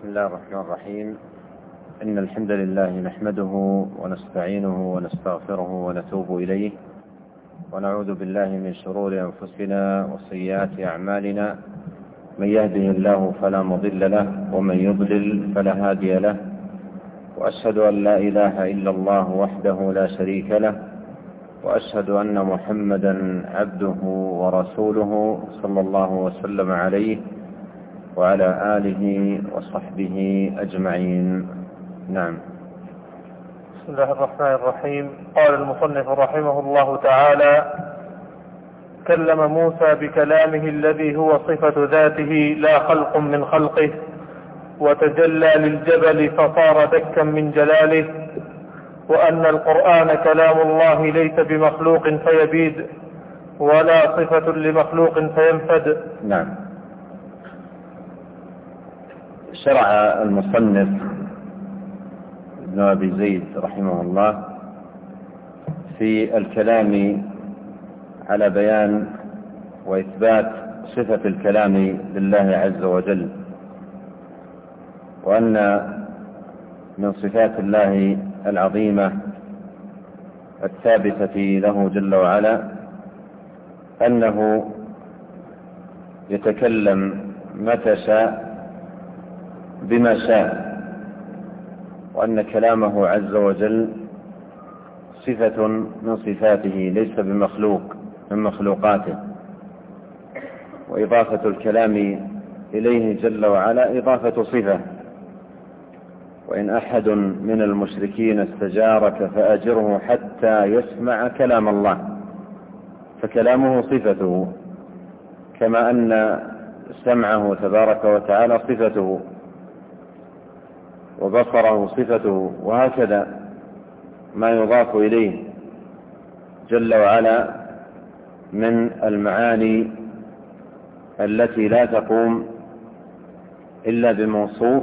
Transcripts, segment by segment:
بسم الله الرحمن الرحيم. إن الحمد لله نحمده ونستعينه ونستغفره ونتوب إليه، ونعوذ بالله من شرور أنفسنا وسيئات أعمالنا. من يهده الله فلا مضل له، ومن يضلل فلا هادي له، وأشهد أن لا إله إلا الله وحده لا شريك له، وأشهد أن محمدا عبده ورسوله صلى الله وسلم عليه وعلى آله وصحبه أجمعين. نعم. بسم الله الرحمن الرحيم. قال المصنف رحمه الله تعالى: كلم موسى بكلامه الذي هو صفة ذاته لا خلق من خلقه، وتجلى للجبل فصار دكا من جلاله، وأن القرآن كلام الله ليس بمخلوق فيبيد، ولا صفة لمخلوق فينفد. نعم. شرع المصنف ابن أبي زيد رحمه الله في الكلام على بيان وإثبات صفة الكلام لله عز وجل، وأن من صفات الله العظيمة الثابتة له جل وعلا أنه يتكلم متى شاء بما شاء، وأن كلامه عز وجل صفة من صفاته ليس بمخلوق من مخلوقاته، وإضافة الكلام إليه جل وعلا إضافة صفة. وإن أحد من المشركين استجارك فأجره حتى يسمع كلام الله، فكلامه صفته، كما أن سمعه تبارك وتعالى صفته، وبصره صفته، وهكذا ما يضاف إليه جل وعلا من المعاني التي لا تقوم إلا بموصوف،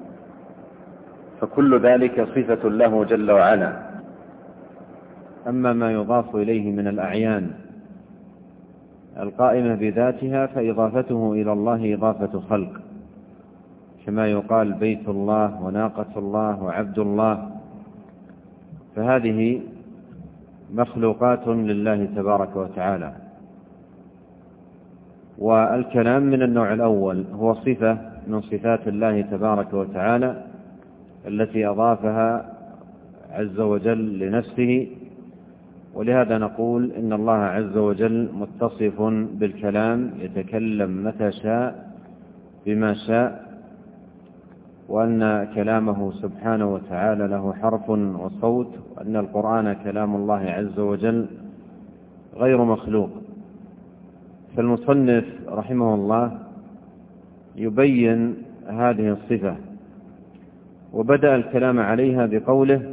فكل ذلك صفة له جل وعلا. أما ما يضاف إليه من الأعيان القائمة بذاتها فإضافته إلى الله إضافة خلق، كما يقال بيت الله وناقة الله وعبد الله، فهذه مخلوقات لله تبارك وتعالى. والكلام من النوع الأول هو صفة من صفات الله تبارك وتعالى التي أضافها عز وجل لنفسه، ولهذا نقول إن الله عز وجل متصف بالكلام، يتكلم متى شاء بما شاء، وأن كلامه سبحانه وتعالى له حرف وصوت، وأن القرآن كلام الله عز وجل غير مخلوق. فالمصنف رحمه الله يبين هذه الصفة، وبدأ الكلام عليها بقوله: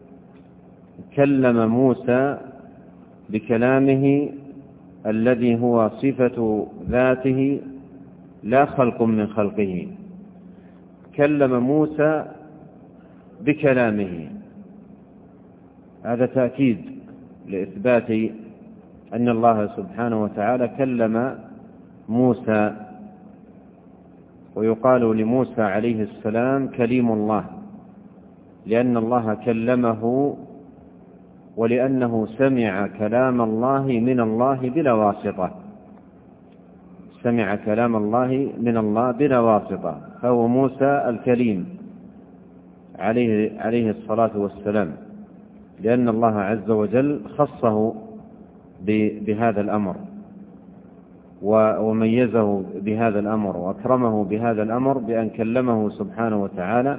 كلم موسى بكلامه الذي هو صفة ذاته لا خلق من خلقه. كلم موسى بكلامه، هذا تأكيد لإثبات أن الله سبحانه وتعالى كلم موسى، ويقال لموسى عليه السلام كليم الله، لأن الله كلمه، ولأنه سمع كلام الله من الله بلا واسطة، سمع كلام الله من الله بلا واسطة، فهو موسى الكليم عليه الصلاة والسلام، لأن الله عز وجل خصه بهذا الأمر وميزه بهذا الأمر وأكرمه بهذا الأمر بأن كلمه سبحانه وتعالى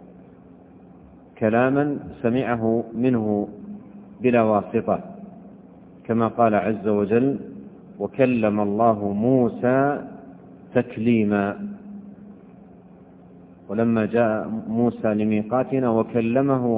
كلاما سمعه منه بلا واسطة، كما قال عز وجل: وكلم الله موسى تكليما. ولما جاء موسى لميقاتنا وكلمه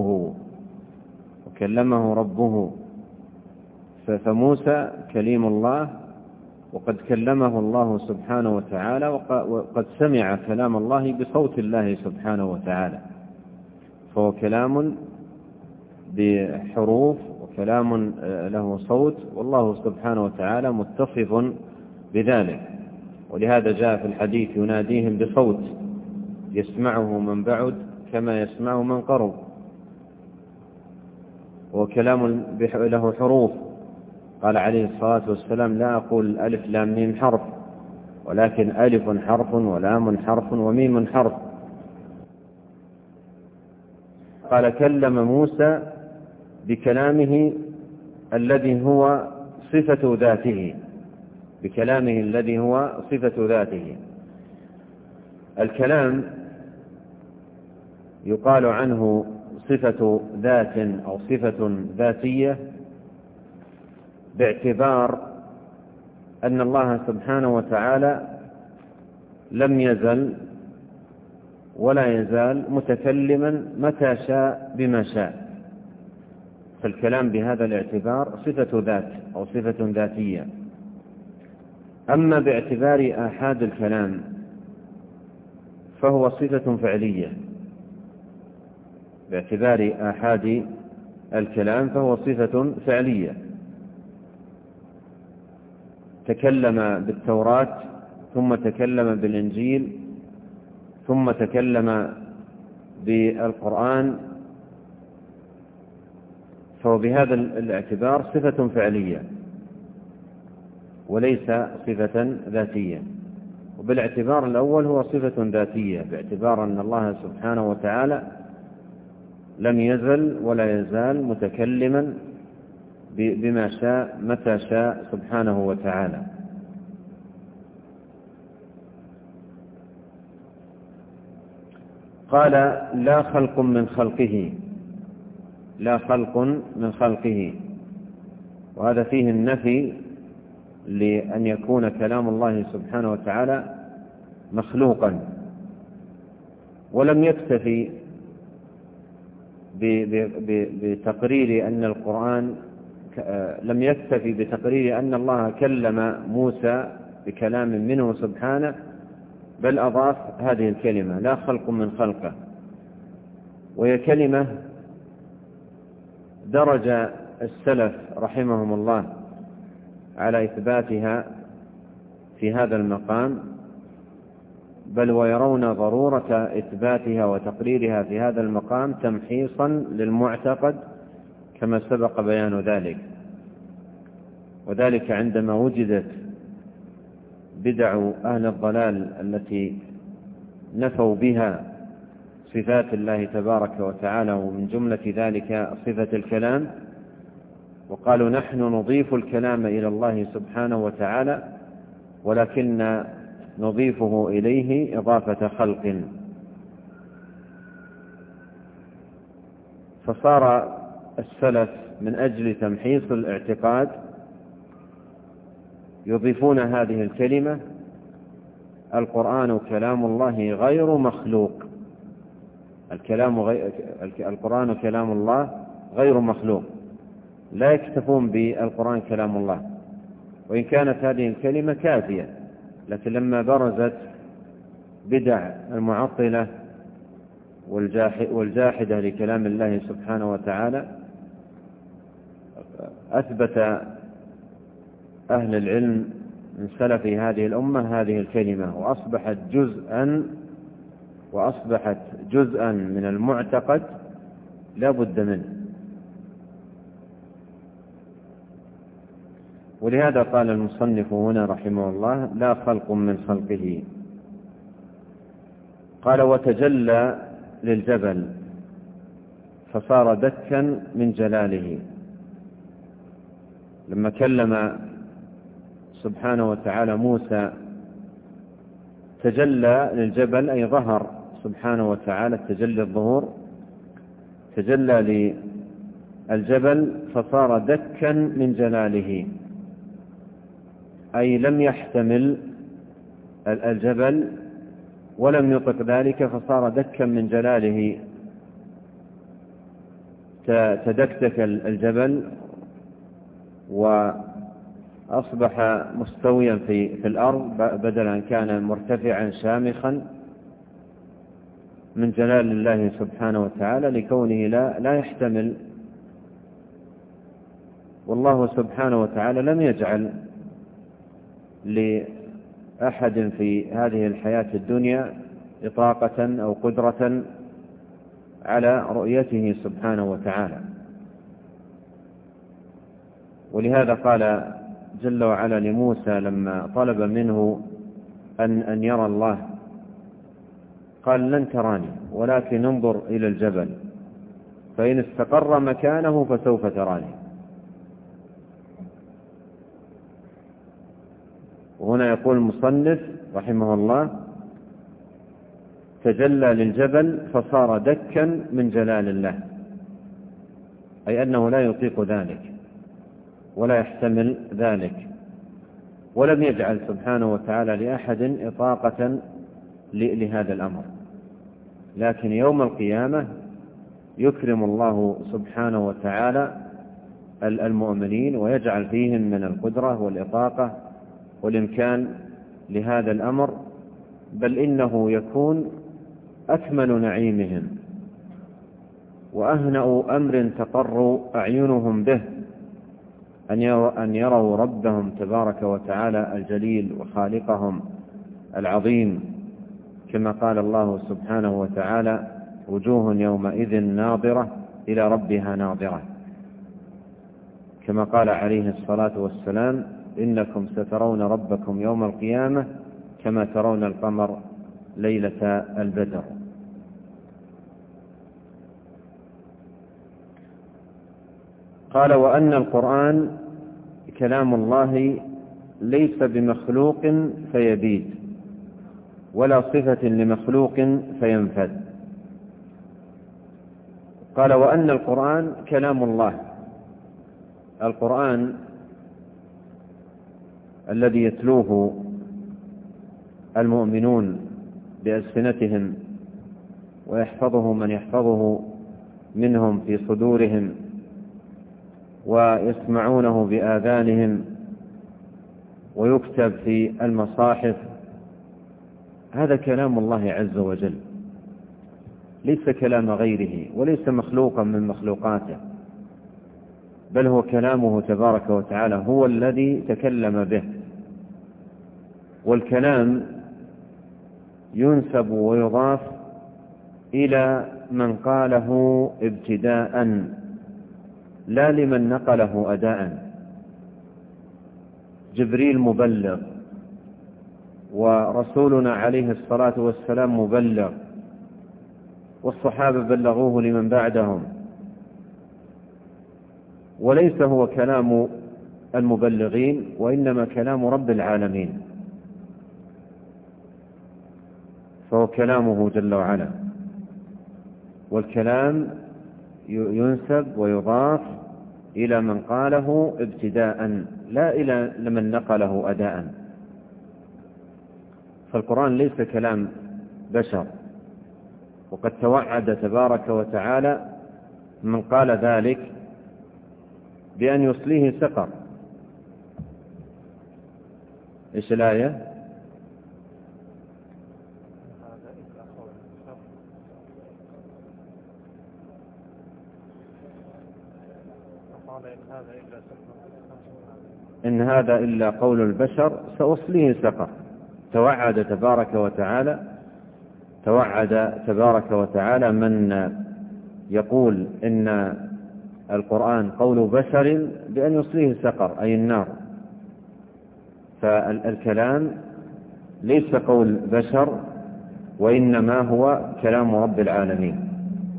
ربه، فموسى كليم الله، وقد كلمه الله سبحانه وتعالى، وقد سمع كلام الله بصوت الله سبحانه وتعالى، فهو كلام بحروف وكلام له صوت، والله سبحانه وتعالى متصف بذلك. ولهذا جاء في الحديث: يناديهم بصوت، يسمعه من بعد كما يسمعه من قرب، وكلام له حروف. قال عليه الصلاة والسلام: لا أقول ألف لام ميم حرف، ولكن ألف حرف ولام حرف وميم حرف. قال: كلم موسى بكلامه الذي هو صفة ذاته، بكلامه الذي هو صفة ذاته. الكلام يقال عنه صفة ذات أو صفة ذاتية باعتبار أن الله سبحانه وتعالى لم يزل ولا يزال متكلما متى شاء بما شاء، فالكلام بهذا الاعتبار صفة ذات أو صفة ذاتية. أما باعتبار آحاد الكلام فهو صفة فعلية، باعتبار آحاد الكلام فهو صفة فعلية. تكلم بالتوراة، ثم تكلم بالإنجيل، ثم تكلم بالقرآن، فهو بهذا الاعتبار صفة فعلية وليس صفة ذاتية. وبالاعتبار الأول هو صفة ذاتية باعتبار أن الله سبحانه وتعالى لم يزل ولا يزال متكلما بما شاء متى شاء سبحانه وتعالى. قال: لا خلق من خلقه، لا خلق من خلقه، وهذا فيه النفي لأن يكون كلام الله سبحانه وتعالى مخلوقا. ولم يكتفي بتقرير أن القرآن لم يكتفي بتقرير أن الله كلم موسى بكلام منه سبحانه، بل أضاف هذه الكلمة: لا خلق من خلقه. وهي كلمة درج السلف رحمهم الله على إثباتها في هذا المقام، بل ويرون ضرورة إثباتها وتقريرها في هذا المقام تمحيصا للمعتقد كما سبق بيان ذلك. وذلك عندما وجدت بدع أهل الضلال التي نفوا بها صفات الله تبارك وتعالى، ومن جملة ذلك صفة الكلام، وقالوا: نحن نضيف الكلام إلى الله سبحانه وتعالى ولكن نضيفه إليه إضافة خلق. فصار السلف من أجل تمحيص الاعتقاد يضيفون هذه الكلمة: القرآن كلام الله غير مخلوق. القرآن كلام الله غير مخلوق. لا يكتفون بالقرآن كلام الله، وإن كانت هذه الكلمة كافية، لكن لما برزت بدع المعطلة والجاحدة لكلام الله سبحانه وتعالى، أثبت أهل العلم من سلف هذه الأمة هذه الكلمة، وأصبحت جزءا من المعتقد لا بد منه. ولهذا قال المصنف هنا رحمه الله: لا خلق من خلقه. قال: وتجلى للجبل فصار دكا من جلاله. لما كلم سبحانه وتعالى موسى تجلى للجبل، أي ظهر سبحانه وتعالى، التجلي الظهور، تجلى للجبل فصار دكا من جلاله، أي لم يحتمل الجبل ولم يطق ذلك فصار دكا من جلاله. تدكتك الجبل وأصبح مستويا في الأرض بدل أن كان مرتفعا شامخا من جلال الله سبحانه وتعالى، لكونه لا يحتمل. والله سبحانه وتعالى لم يجعل لأحد في هذه الحياة الدنيا إطاقة أو قدرة على رؤيته سبحانه وتعالى. ولهذا قال جل وعلا لموسى لما طلب منه أن يرى الله، قال: لن تراني ولكن انظر إلى الجبل فإن استقر مكانه فسوف تراني. وهنا يقول المصنف رحمه الله: تجلى للجبل فصار دكا من جلال الله، أي أنه لا يطيق ذلك ولا يحتمل ذلك، ولم يجعل سبحانه وتعالى لأحد إطاقة لهذا الأمر. لكن يوم القيامة يكرم الله سبحانه وتعالى المؤمنين ويجعل فيهم من القدرة والإطاقة والإمكان لهذا الأمر، بل إنه يكون أكمل نعيمهم وأهنأ أمر تقر أعينهم به، أن يروا ربهم تبارك وتعالى الجليل وخالقهم العظيم، كما قال الله سبحانه وتعالى: وجوه يومئذ ناظرة إلى ربها ناظرة، كما قال عليه الصلاة والسلام: إنكم سترون ربكم يوم القيامة كما ترون القمر ليلة البدر. قال: وأن القرآن كلام الله ليس بمخلوق فيبيد ولا صفة لمخلوق فينفد. قال: وأن القرآن كلام الله، القرآن الذي يتلوه المؤمنون بألسنتهم ويحفظه من يحفظه منهم في صدورهم ويسمعونه بآذانهم ويكتب في المصاحف، هذا كلام الله عز وجل، ليس كلام غيره وليس مخلوقا من مخلوقاته، بل هو كلامه تبارك وتعالى، هو الذي تكلم به. والكلام ينسب ويضاف إلى من قاله ابتداء لا لمن نقله أداء. جبريل مبلغ، ورسولنا عليه الصلاة والسلام مبلغ، والصحابة بلغوه لمن بعدهم، وليس هو كلام المبلغين، وإنما كلام رب العالمين، فهو كلامه جل وعلا. والكلام ينسب ويضاف إلى من قاله ابتداء لا إلى من نقله أداء. فالقرآن ليس كلام بشر، وقد توعد تبارك وتعالى من قال ذلك بأن يصليه سقر. إيش الآية؟ إن هذا إلا قول البشر سأصليه سقر. توعد تبارك وتعالى من يقول إن القرآن قول بشر بأن يصليه سقر، أي النار. فالكلام ليس قول بشر، وإنما هو كلام رب العالمين،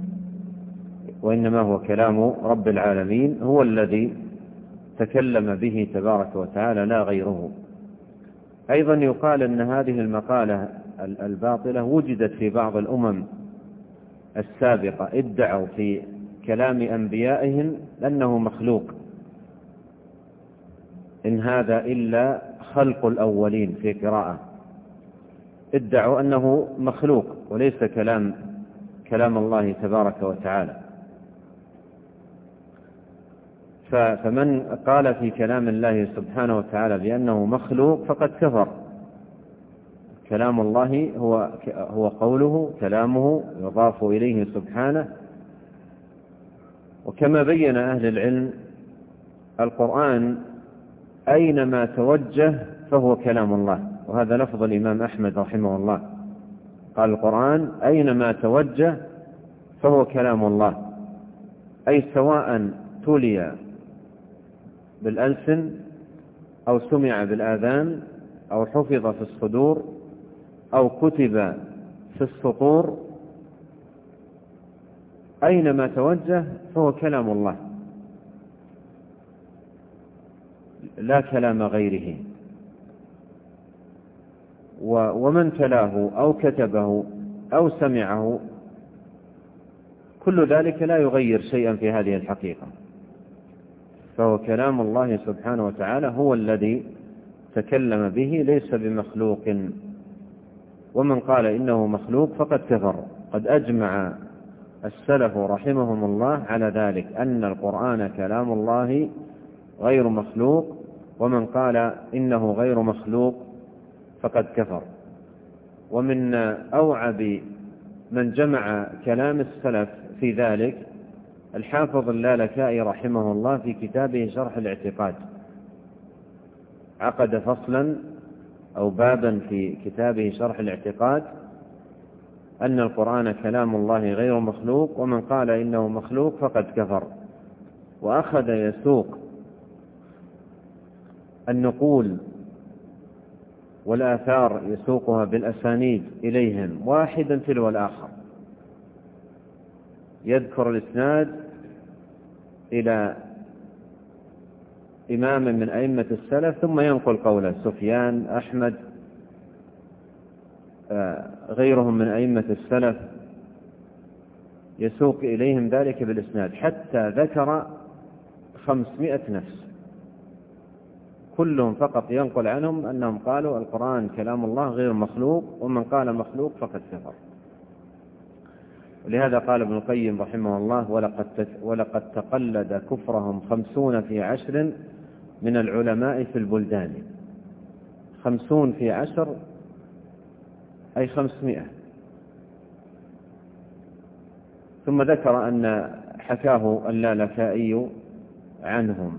هو الذي تكلم به تبارك وتعالى لا غيره. أيضا يقال أن هذه المقالة الباطلة وجدت في بعض الأمم السابقة، ادعوا في كلام أنبيائهم أنه مخلوق، إن هذا إلا خلق الأولين، في قراءة ادعوا أنه مخلوق وليس كلام الله تبارك وتعالى. فمن قال في كلام الله سبحانه وتعالى بأنه مخلوق فقد كفر. كلام الله هو قوله، كلامه يضاف إليه سبحانه. وكما بين أهل العلم، القرآن أينما توجه فهو كلام الله، وهذا لفظ الإمام أحمد رحمه الله، قال القرآن أينما توجه فهو كلام الله، أي سواء تلي بالألسن أو سمع بالآذان أو حفظ في الصدور أو كتب في السطور، أينما توجه فهو كلام الله لا كلام غيره. ومن تلاه أو كتبه أو سمعه كل ذلك لا يغير شيئا في هذه الحقيقة، فهو كلام الله سبحانه وتعالى هو الذي تكلم به ليس بمخلوق. ومن قال إنه مخلوق فقد كفر. قد أجمع السلف رحمهم الله على ذلك أن القرآن كلام الله غير مخلوق، ومن قال إنه غير مخلوق فقد كفر. ومن أوعب من جمع كلام السلف في ذلك الحافظ اللالكائي رحمه الله في كتابه شرح الاعتقاد، عقد فصلا أو بابا في كتابه شرح الاعتقاد أن القرآن كلام الله غير مخلوق، ومن قال إنه مخلوق فقد كفر. وأخذ يسوق النقول والآثار يسوقها بالأسانيد إليهم واحدا تلو الآخر، يذكر الإسناد إلى إمام من أئمة السلف ثم ينقل قوله، سفيان، أحمد، غيرهم من أئمة السلف، يسوق إليهم ذلك بالإسناد حتى ذكر 500 نفس، كلهم فقط ينقل عنهم أنهم قالوا القرآن كلام الله غير مخلوق، ومن قال مخلوق فقد كفر. ولهذا قال ابن القيم رحمه الله ولقد تقلد كفرهم 50 في 10 من العلماء في البلدان. 50 في 10 أي 500. ثم ذكر أن حكاه اللالكائي عنهم.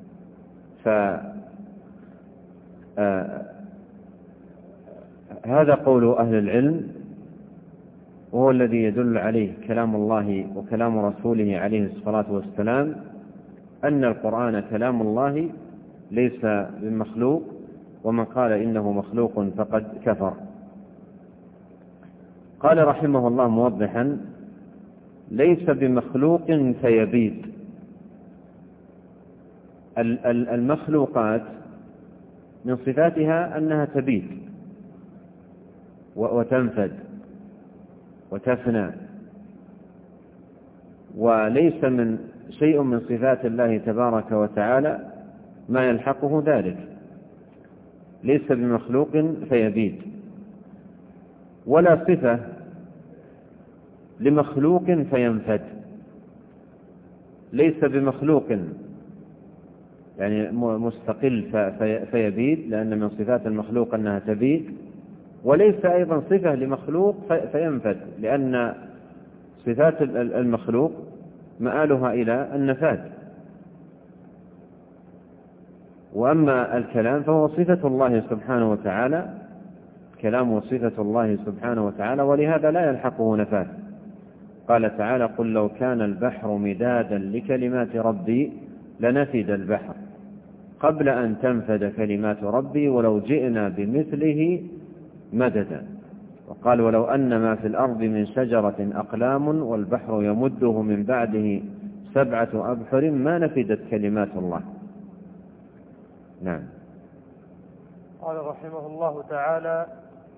هذا قول أهل العلم، وهو الذي يدل عليه كلام الله وكلام رسوله عليه الصلاة والسلام، أن القرآن كلام الله ليس بمخلوق، ومن قال إنه مخلوق فقد كفر. قال رحمه الله موضحا: ليس بمخلوق فيبيد. المخلوقات من صفاتها أنها تبيد وتنفد وتفنى، وليس من شيء من صفات الله تبارك وتعالى ما يلحقه ذلك. ليس بمخلوق فيبيد، ولا صفة لمخلوق فينفد. ليس بمخلوق يعني مستقل فيبيد، لأن من صفات المخلوق أنها تبيد، وليس أيضا صفة لمخلوق فينفد، لأن صفات المخلوق مآلها إلى النفاد. وأما الكلام فهو صفة الله سبحانه وتعالى، كلامه صفة الله سبحانه وتعالى، ولهذا لا يلحقه نفاد. قال تعالى: قل لو كان البحر مدادا لكلمات ربي لنفد البحر قبل أن تنفد كلمات ربي ولو جئنا بمثله مددا. وقال: ولو أن ما في الأرض من شجرة أقلام والبحر يمده من بعده 7 أبحر ما نفدت كلمات الله. نعم. قال رحمه الله تعالى: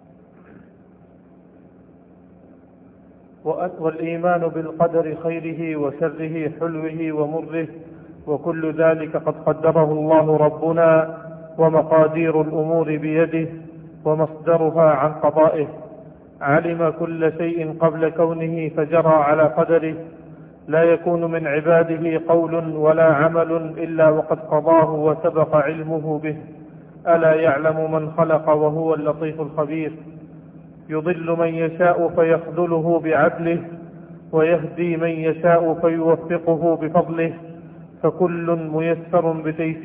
والإيمان بالقدر خيره وشره حلوه ومره وكل ذلك قد قدره الله ربنا، ومقادير الأمور بيده ومصدرها عن قضائه. علم كل شيء قبل كونه فجرى على قدره، لا يكون من عباده قول ولا عمل إلا وقد قضاه وسبق علمه به. ألا يعلم من خلق وهو اللطيف الخبير. يضل من يشاء فيخذله بعدله، ويهدي من يشاء فيوفقه بفضله، فكل ميسر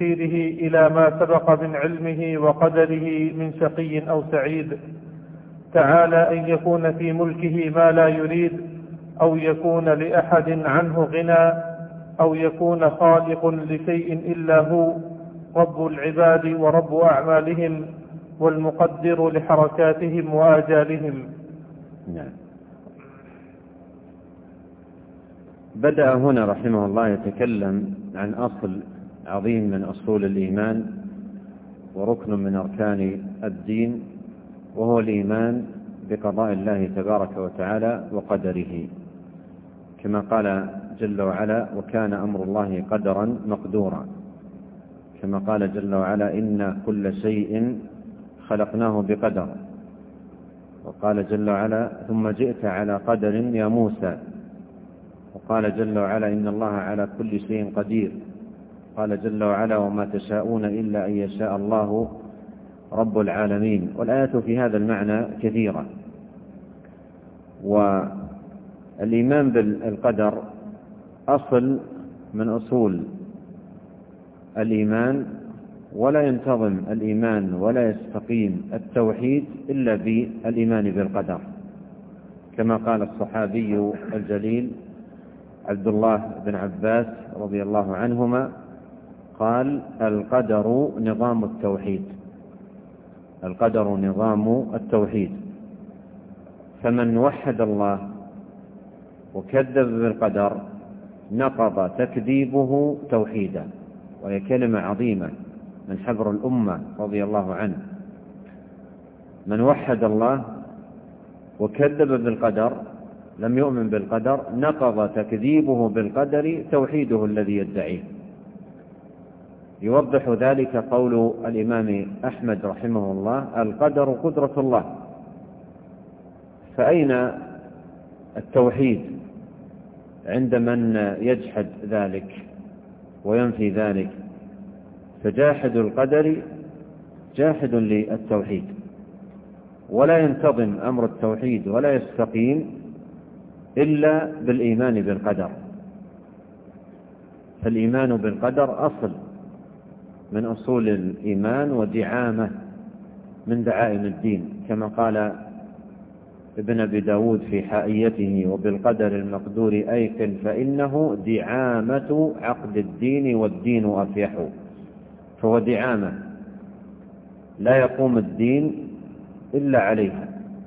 بتيسيره إلى ما سبق من علمه وقدره من شقي أو سعيد. تعالى أن يكون في ملكه ما لا يريد، أو يكون لأحد عنه غنى، أو يكون خالق لشيء إلا هو، رب العباد ورب أعمالهم، والمقدر لحركاتهم وآجالهم. نعم. بدأ هنا رحمه الله يتكلم عن أصل عظيم من أصول الإيمان وركن من أركان الدين، وهو الإيمان بقضاء الله تبارك وتعالى وقدره، كما قال جل وعلا: وكان أمر الله قدرا مقدورا، كما قال جل وعلا: إن كل شيء خلقناه بقدر. وقال جل وعلا: ثم جئت على قدر يا موسى. وقال جل وعلا: إن الله على كل شيء قدير. قال جل وعلا: وما تشاءون إلا أن يشاء الله رب العالمين. والآيات في هذا المعنى كثيرة. والإيمان بالقدر أصل من أصول الإيمان، ولا ينتظم الإيمان ولا يستقيم التوحيد إلا بالإيمان بالقدر، كما قال الصحابي الجليل عبد الله بن عباس رضي الله عنهما قال: القدر نظام التوحيد. القدر نظام التوحيد، فمن وحد الله وكذب بالقدر نقض تكذيبه توحيدا. وهي كلمة عظيمة من حبر الأمة رضي الله عنه. من وحد الله وكذب بالقدر، لم يؤمن بالقدر، نقض تكذيبه بالقدر توحيده الذي يدعيه. يوضح ذلك قول الإمام أحمد رحمه الله: القدر قدرة الله. فأين التوحيد عند من يجحد ذلك وينفي ذلك؟ فجاحد القدر جاحد للتوحيد، ولا ينتظم أمر التوحيد ولا يستقيم إلا بالإيمان بالقدر. فالإيمان بالقدر أصل من أصول الإيمان ودعامة من دعائم الدين، كما قال ابن أبي داود في حائيته: وبالقدر المقدور أيقن فإنه دعامة عقد الدين والدين أفيح. فهو دعامة لا يقوم الدين إلا عليها.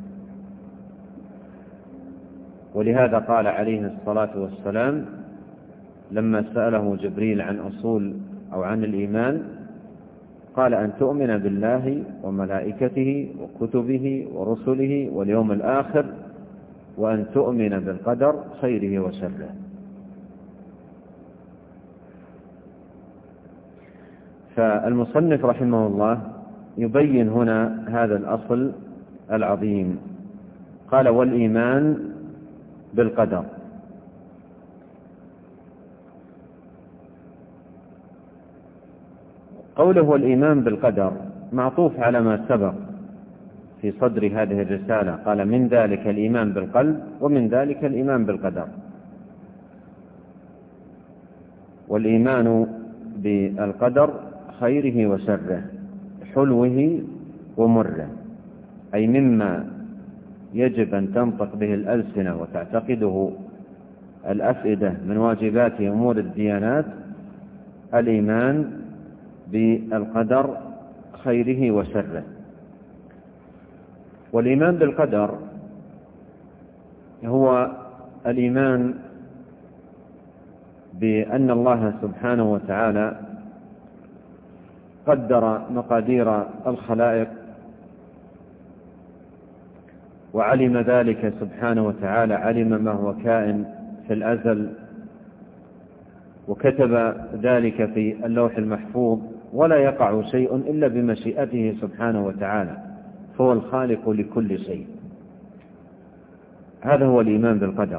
ولهذا قال عليه الصلاة والسلام لما سأله جبريل عن أصول أو عن الإيمان، قال: أن تؤمن بالله وملائكته وكتبه ورسله واليوم الآخر، وأن تؤمن بالقدر خيره وشره. فالمصنف رحمه الله يبين هنا هذا الأصل العظيم. قال: والإيمان بالقدر. قوله والإيمان بالقدر معطوف على ما سبق في صدر هذه الرسالة. قال: من ذلك الإيمان بالقلب، ومن ذلك الإيمان بالقدر. والإيمان بالقدر خيره وشره، حلوه ومره، أي مما يجب أن تنطق به الألسنة وتعتقده الأفئدة من واجبات أمور الديانات، الإيمان بالقدر خيره وشره. والإيمان بالقدر هو الإيمان بأن الله سبحانه وتعالى قدر مقادير الخلائق، وعلم ذلك سبحانه وتعالى، علم ما هو كائن في الأزل، وكتب ذلك في اللوح المحفوظ، ولا يقع شيء إلا بمشيئته سبحانه وتعالى، فهو الخالق لكل شيء. هذا هو الإيمان بالقدر.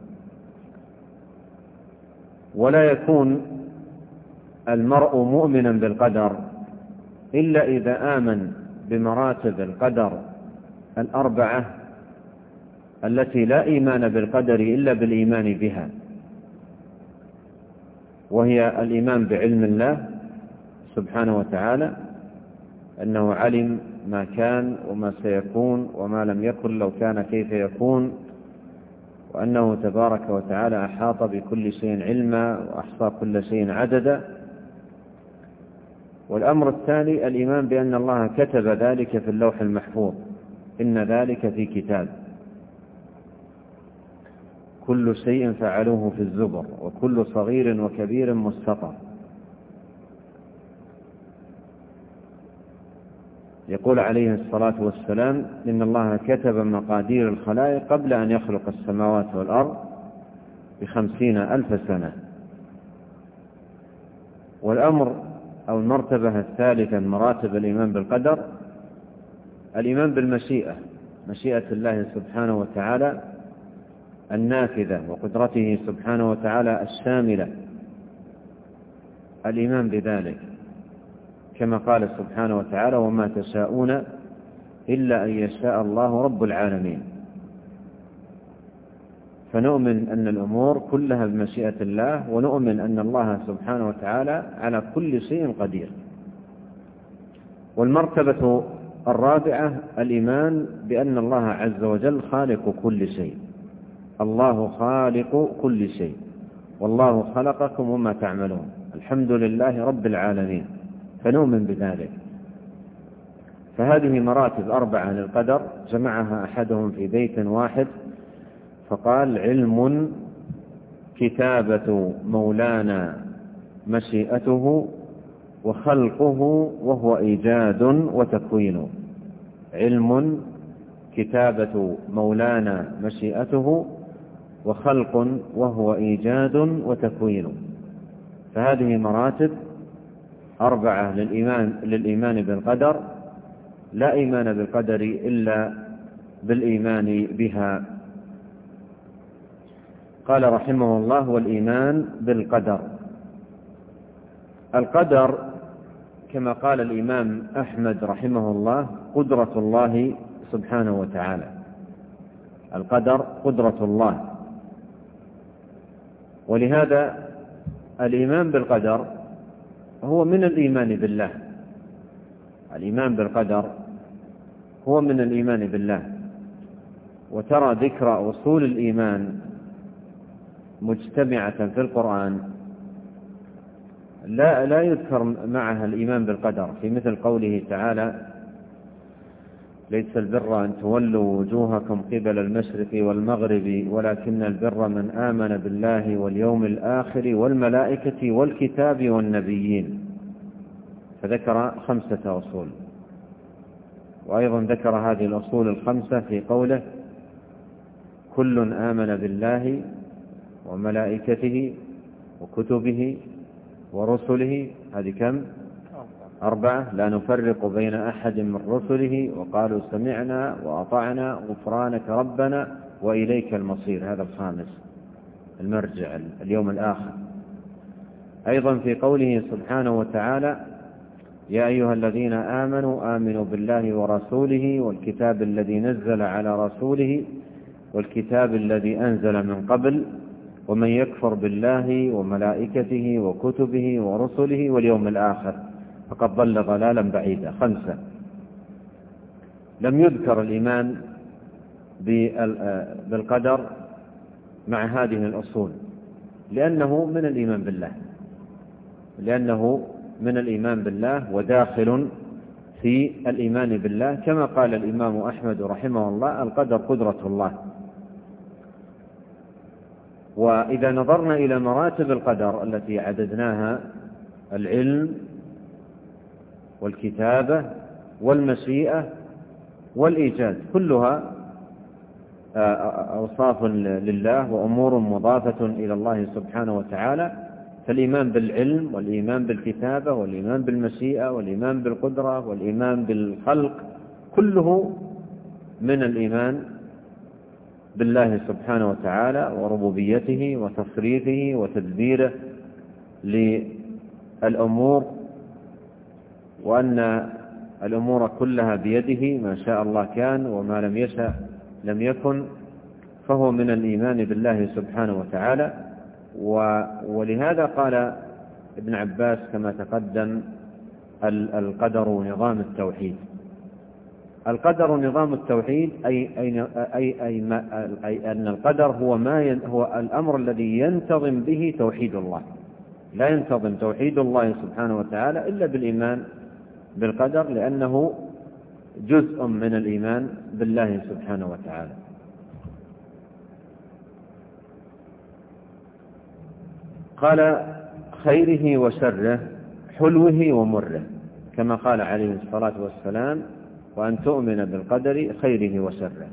ولا يكون المرء مؤمنا بالقدر إلا إذا آمن بمراتب القدر الأربعة التي لا إيمان بالقدر إلا بالإيمان بها، وهي الإيمان بعلم الله سبحانه وتعالى، أنه علم ما كان وما سيكون وما لم يكن لو كان كيف يكون، وأنه تبارك وتعالى أحاط بكل شيء علما وأحصى كل شيء عددا. والأمر الثاني الإيمان بأن الله كتب ذلك في اللوح المحفوظ، إن ذلك في كتاب، كل شيء فعلوه في الزبر، وكل صغير وكبير مستطر. يقول عليه الصلاة والسلام: إن الله كتب مقادير الخلائق قبل أن يخلق السماوات والأرض ب50,000 سنة. والأمر أو المرتبة الثالثة من مراتب الإيمان بالقدر الإيمان بالمشيئة، مشيئة الله سبحانه وتعالى النافذة، وقدرته سبحانه وتعالى الشاملة، الإيمان بذلك، كما قال سبحانه وتعالى: وما تشاءون إلا أن يشاء الله رب العالمين. فنؤمن أن الأمور كلها بمشيئة الله، ونؤمن أن الله سبحانه وتعالى على كل شيء قدير. والمرتبة الرابعة الإيمان بأن الله عز وجل خالق كل شيء، الله خالق كل شيء، والله خلقكم وما تعملون، الحمد لله رب العالمين. فنؤمن بذلك. فهذه مراتب 4 للقدر جمعها أحدهم في بيت واحد فقال: علم، كتابة مولانا مشيئته، وخلقه وهو إيجاد وتكوين. علم، كتابة مولانا مشيئته، وخلق وهو إيجاد وتكوين. فهذه مراتب 4 للإيمان بالقدر، لا إيمان بالقدر إلا بالإيمان بها. قال رحمه الله: والإيمان بالقدر. القدر كما قال الإمام أحمد رحمه الله قدرة الله سبحانه وتعالى. القدر قدرة الله، ولهذا الإيمان بالقدر هو من الإيمان بالله. الإيمان بالقدر هو من الإيمان بالله. وترى ذكر أصول الإيمان مجتمعة في القرآن لا يذكر معها الإيمان بالقدر، في مثل قوله تعالى: ليس البر أن تولوا وجوهكم قبل المشرق والمغرب ولكن البر من آمن بالله واليوم الآخر والملائكة والكتاب والنبيين. فذكر 5 أصول، وأيضا ذكر هذه الأصول 5 في قوله: كل آمن بالله وملائكته وكتبه ورسله. هذه كم؟ 4. لا نفرق بين أحد من رسله وقالوا سمعنا وأطعنا غفرانك ربنا وإليك المصير. هذا 5 المرجع، اليوم الآخر. أيضا في قوله سبحانه وتعالى: يا أيها الذين آمنوا آمنوا بالله ورسوله والكتاب الذي نزل على رسوله والكتاب الذي أنزل من قبل ومن يكفر بالله وملائكته وكتبه ورسله واليوم الآخر فقد ضل ضلالا بعيدا. 5. لم يذكر الإيمان بالقدر مع هذه الأصول لأنه من الإيمان بالله وداخل في الإيمان بالله، كما قال الإمام أحمد رحمه الله: القدر قدرة الله. وإذا نظرنا إلى مراتب القدر التي عددناها: العلم والكتابة والمشيئة والإيجاد، كلها أوصاف لله وأمور مضافة إلى الله سبحانه وتعالى. فالإيمان بالعلم والإيمان بالكتابة والإيمان بالمشيئة والإيمان بالقدرة والإيمان بالخلق كله من الإيمان بالله سبحانه وتعالى وربوبيته وتصريفه وتدبيره للأمور، وأن الأمور كلها بيده، ما شاء الله كان وما لم يشأ لم يكن. فهو من الإيمان بالله سبحانه وتعالى. ولهذا قال ابن عباس كما تقدم: القدر نظام التوحيد. القدر نظام التوحيد أي أن القدر هو الأمر الذي ينتظم به توحيد الله. لا ينتظم توحيد الله سبحانه وتعالى إلا بالإيمان بالقدر، لأنه جزء من الإيمان بالله سبحانه وتعالى. قال خيره وشره، حلوه ومره، كما قال عليه الصلاة والسلام: وأن تؤمن بالقدر خيره وشره،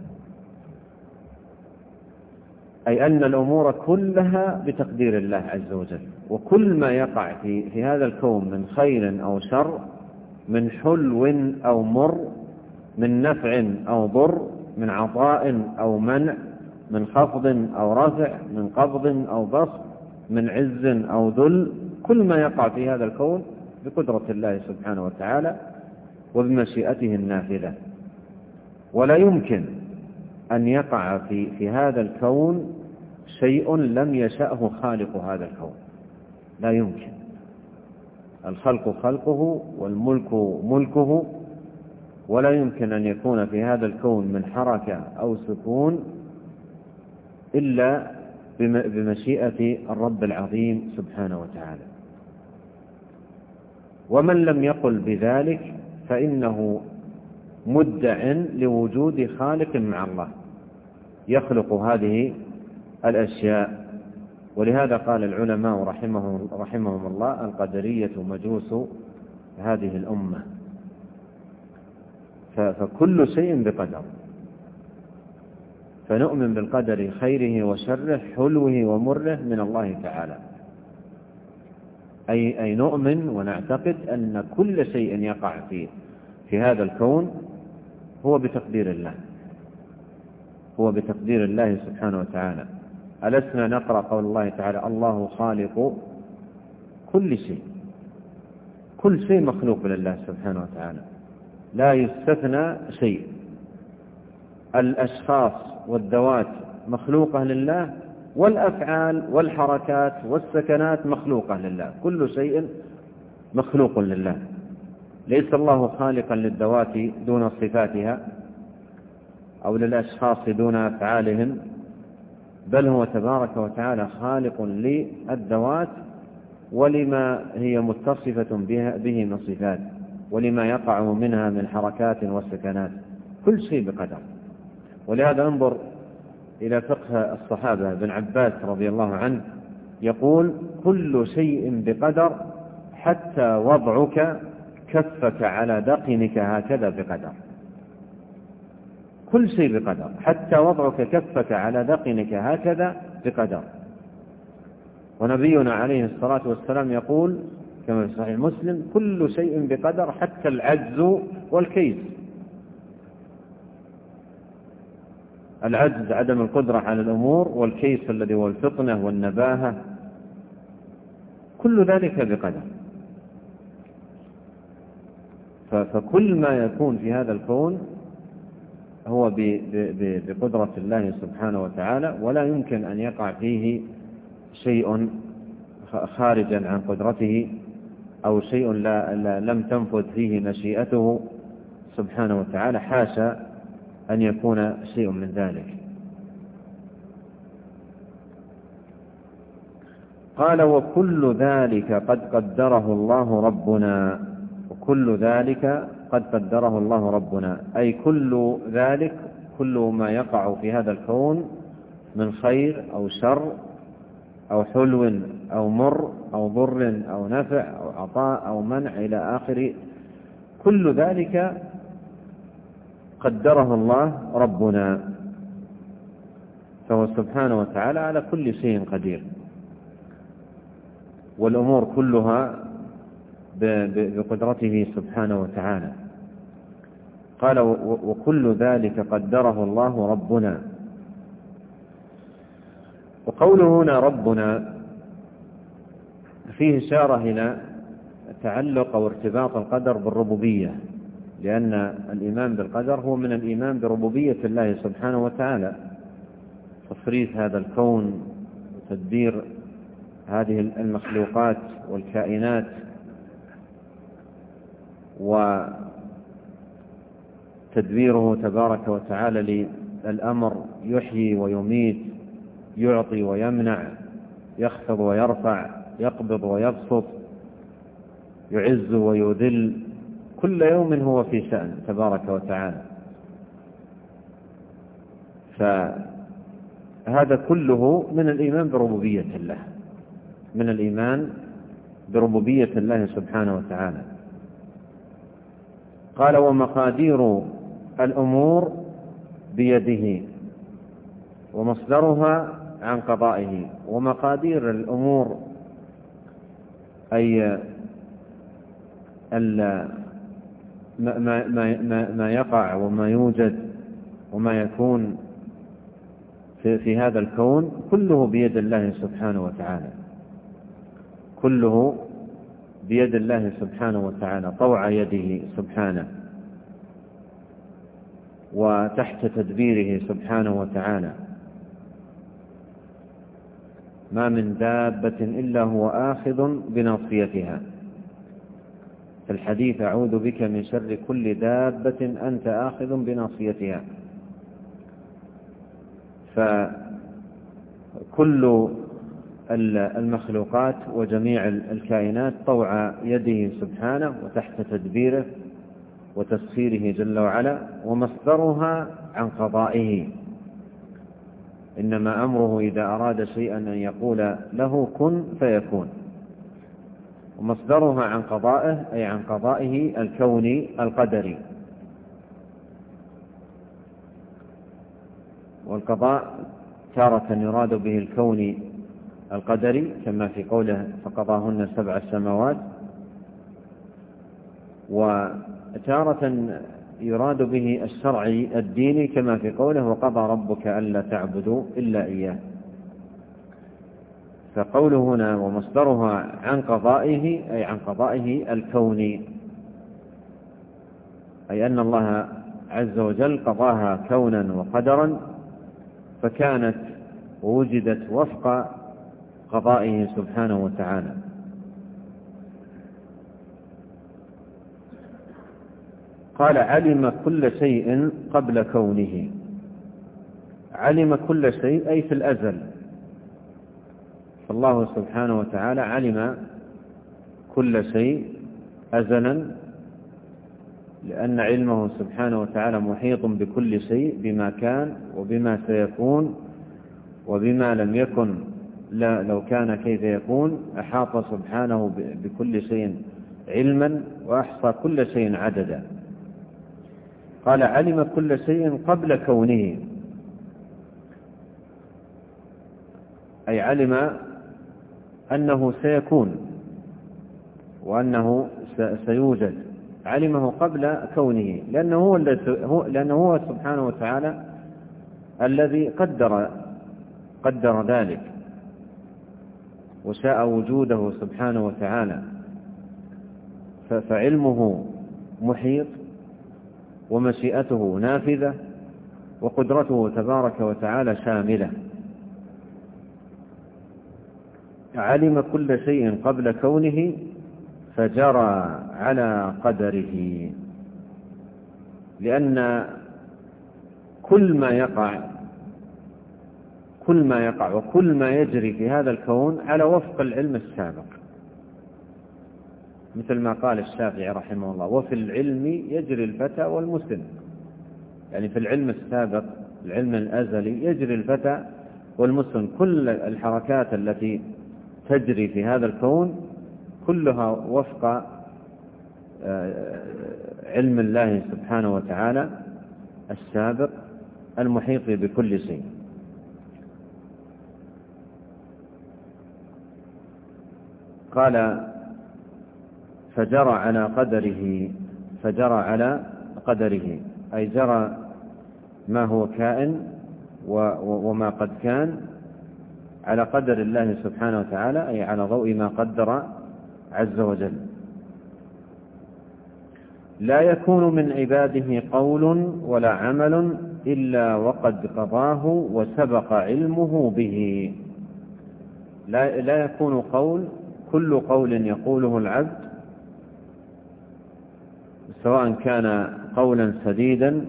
أي أن الأمور كلها بتقدير الله عز وجل، وكل ما يقع في هذا الكون من خير أو شر، من حلو أو مر، من نفع أو ضر، من عطاء أو منع، من خفض أو رفع، من قبض أو بسط، من عز أو ذل، كل ما يقع في هذا الكون بقدرة الله سبحانه وتعالى وبمشيئته النافذة. ولا يمكن أن يقع في هذا الكون شيء لم يشأه خالق هذا الكون، لا يمكن. الخلق خلقه والملك ملكه، ولا يمكن أن يكون في هذا الكون من حركة أو سكون إلا بمشيئة الرب العظيم سبحانه وتعالى. ومن لم يقل بذلك فإنه مدع لوجود خالق مع الله يخلق هذه الأشياء. ولهذا قال العلماء رحمهم الله: القدرية مجوس هذه الأمة. فكل شيء بقدر، فنؤمن بالقدر خيره وشره، حلوه ومره من الله تعالى. أي نؤمن ونعتقد أن كل شيء يقع في هذا الكون هو بتقدير الله، هو بتقدير الله سبحانه وتعالى. ألسنا نقرأ قول الله تعالى: الله خالق كل شيء؟ كل شيء مخلوق لله سبحانه وتعالى، لا يستثنى شيء. الأشخاص والذوات مخلوقة لله، والأفعال والحركات والسكنات مخلوقة لله، كل شيء مخلوق لله. ليس الله خالقا للذوات دون صفاتها أو للأشخاص دون أفعالهم، بل هو تبارك وتعالى خالق للذوات ولما هي متصفة به من صفات، ولما يقع منها من حركات وسكنات، كل شيء بقدر. ولهذا انظر إلى فقه الصحابة. ابن عباس رضي الله عنه يقول: كل شيء بقدر حتى وضعك كفك على دقنك هكذا بقدر. كل شيء بقدر، حتى وضعك كفك على دقنك هكذا بقدر. ونبينا عليه الصلاة والسلام يقول كما في صحيح مسلم: كل شيء بقدر حتى العجز والكيس. العجز عدم القدرة على الأمور، والكيس الذي هو الفطنة والنباهة، كل ذلك بقدر. فكل ما يكون في هذا الكون هو بقدرة الله سبحانه وتعالى، ولا يمكن أن يقع فيه شيء خارجا عن قدرته، أو شيء لم تنفذ فيه مشيئته سبحانه وتعالى، حاشا أن يكون شيء من ذلك. قال: وكل ذلك قد قدره الله ربنا. وكل ذلك قد قدره الله ربنا، أي كل ذلك، كل ما يقع في هذا الكون من خير أو شر أو حلو أو مر أو ضر أو نفع أو عطاء أو منع إلى آخر، كل ذلك قدره الله ربنا، فهو سبحانه وتعالى على كل شيء قدير، والأمور كلها بقدرته سبحانه وتعالى. قال: وكل ذلك قدره الله ربنا. وقوله هنا ربنا فيه إشارة إلى تعلق أو ارتباط القدر بالربوبية، لأن الإيمان بالقدر هو من الإيمان بربوبية الله سبحانه وتعالى، تصريف هذا الكون وتدبير هذه المخلوقات والكائنات تدبيره تبارك وتعالى للأمر، يحيي ويميت، يعطي ويمنع، يخفض ويرفع، يقبض ويبسط، يعز ويذل، كل يوم هو في شأن تبارك وتعالى. فهذا كله من الإيمان بربوبية الله، من الإيمان بربوبية الله سبحانه وتعالى. قال: ومقادير الأمور بيده، ومصدرها عن قضائه. ومقادير الأمور أي ما يقع وما يوجد وما يكون في هذا الكون، كله بيد الله سبحانه وتعالى، كله بيد الله سبحانه وتعالى، طوع يده سبحانه وتحت تدبيره سبحانه وتعالى. ما من دابة إلا هو آخذ بناصيتها. في الحديث: أعوذ بك من شر كل دابة أنت آخذ بناصيتها. فكل المخلوقات وجميع الكائنات طوع يده سبحانه وتحت تدبيره وتسخيره جل وعلا، ومصدرها عن قضائه. إنما أمره إذا أراد شيئا أن يقول له كن فيكون. ومصدرها عن قضائه أي عن قضائه الكوني القدري. والقضاء تارة يراد به الكوني القدري كما في قوله: فقضاهن 7 سماوات. وتارة يراد به الشرعي الديني كما في قوله: وقضى ربك ألا تعبدوا إلا إياه. فقوله هنا: ومصدرها عن قضائه أي عن قضائه الكوني، أي أن الله عز وجل قضاها كونا وقدرا، فكانت ووجدت وفق قضائه سبحانه وتعالى. قال: علم كل شيء قبل كونه. علم كل شيء أي في الأزل. فالله سبحانه وتعالى علم كل شيء أزلا، لأن علمه سبحانه وتعالى محيط بكل شيء، بما كان وبما سيكون وبما لم يكن. لو كان كيف يكون. أحاط سبحانه بكل شيء علما، وأحصى كل شيء عددا. قال: علم كل شيء قبل كونه، أي علم أنه سيكون وأنه سيوجد. علمه قبل كونه، لأنه هو سبحانه وتعالى الذي قدر ذلك وشاء وجوده سبحانه وتعالى. فعلمه محيط، ومشيئته نافذة، وقدرته تبارك وتعالى شاملة. علم كل شيء قبل كونه فجرى على قدره، لأن كل ما يقع وكل ما يجري في هذا الكون على وفق العلم السابق، مثل ما قال الشافعي رحمه الله: وفي العلم يجري الفتى والمسن. يعني في العلم السابق، العلم الأزلي، يجري الفتى والمسن. كل الحركات التي تجري في هذا الكون كلها وفق علم الله سبحانه وتعالى السابق المحيط بكل شيء. قال: فجرى على قدره. فجرى على قدره أي جرى ما هو كائن وما قد كان على قدر الله سبحانه وتعالى، أي على ضوء ما قدر عز وجل. لا يكون من عباده قول ولا عمل إلا وقد قضاه وسبق علمه به. لا يكون قول، كل قول يقوله العبد سواء كان قولا سديدا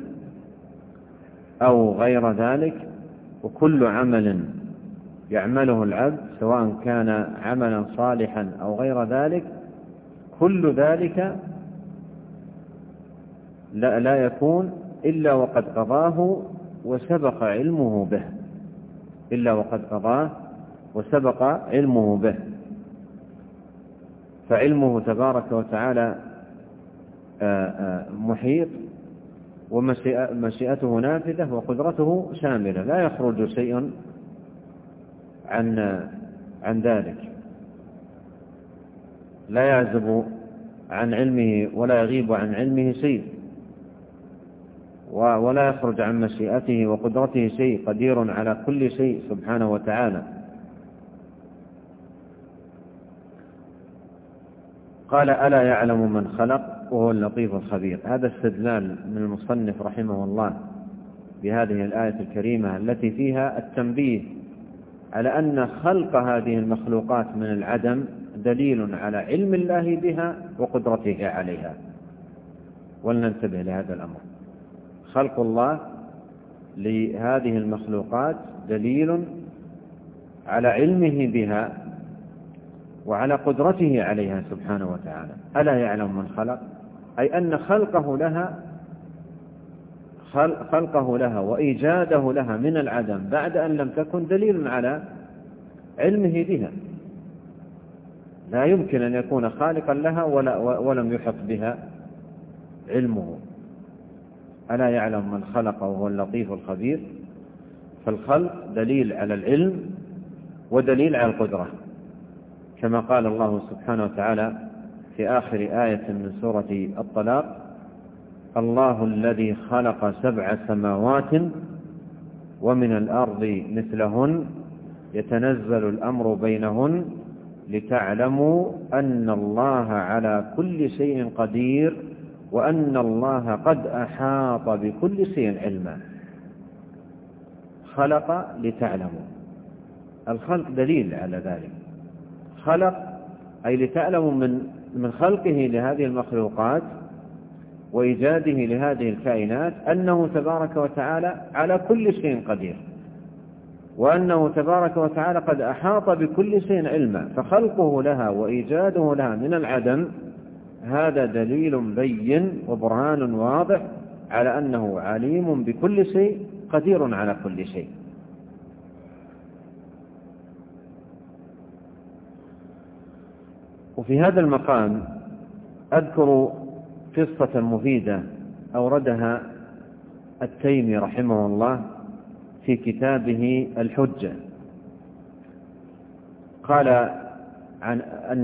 أو غير ذلك، وكل عمل يعمله العبد سواء كان عملا صالحا أو غير ذلك، كل ذلك لا يكون إلا وقد قضاه وسبق علمه به، إلا وقد قضاه وسبق علمه به. فعلمه تبارك وتعالى محيط، ومشيئته نافذة، وقدرته شاملة، لا يخرج شيء عن ذلك، لا يعزب عن علمه ولا يغيب عن علمه شيء، ولا يخرج عن مشيئته وقدرته شيء، قدير على كل شيء سبحانه وتعالى. قال: ألا يعلم من خلق وهو اللطيف الخبير. هذا استدلال من المصنف رحمه الله بهذه الآية الكريمة التي فيها التنبيه على أن خلق هذه المخلوقات من العدم دليل على علم الله بها وقدرته عليها. ولننتبه لهذا الأمر. خلق الله لهذه المخلوقات دليل على علمه بها وعلى قدرته عليها سبحانه وتعالى. ألا يعلم من خلق، أي أن خلقه لها وإيجاده لها من العدم بعد أن لم تكن دليل على علمه بها. لا يمكن أن يكون خالقا لها ولم يحط بها علمه. ألا يعلم من خلق وهو اللطيف الخبير. فالخلق دليل على العلم ودليل على القدرة، كما قال الله سبحانه وتعالى في آخر آية من سورة الطلاق: الله الذي خلق 7 سماوات ومن الأرض مثلهن يتنزل الأمر بينهن لتعلموا أن الله على كل شيء قدير وأن الله قد أحاط بكل شيء علما. خلق لتعلموا، الخلق دليل على ذلك. خلق أي لتعلموا من خلقه لهذه المخلوقات وإيجاده لهذه الكائنات أنه تبارك وتعالى على كل شيء قدير، وأنه تبارك وتعالى قد أحاط بكل شيء علما. فخلقه لها وإيجاده لها من العدم هذا دليل بين وبرهان واضح على أنه عليم بكل شيء قدير على كل شيء. وفي هذا المقام أذكر قصة مفيدة أوردها التيمي رحمه الله في كتابه الحجة. قال عن أن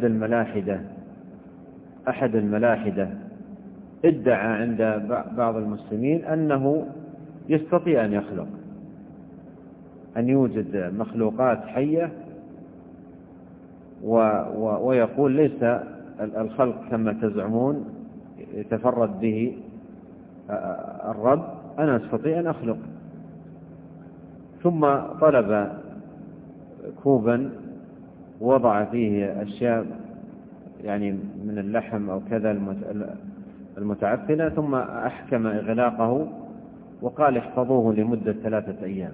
أحد الملاحدة ادعى عند بعض المسلمين أنه يستطيع أن يخلق، أن يوجد مخلوقات حية، ويقول ليس الخلق كما تزعمون يتفرد به الرب، أنا أستطيع أن أخلق. ثم طلب كوبا وضع فيه أشياء يعني من اللحم أو كذا المتعفنة، ثم أحكم إغلاقه وقال احفظوه لمدة 3 أيام.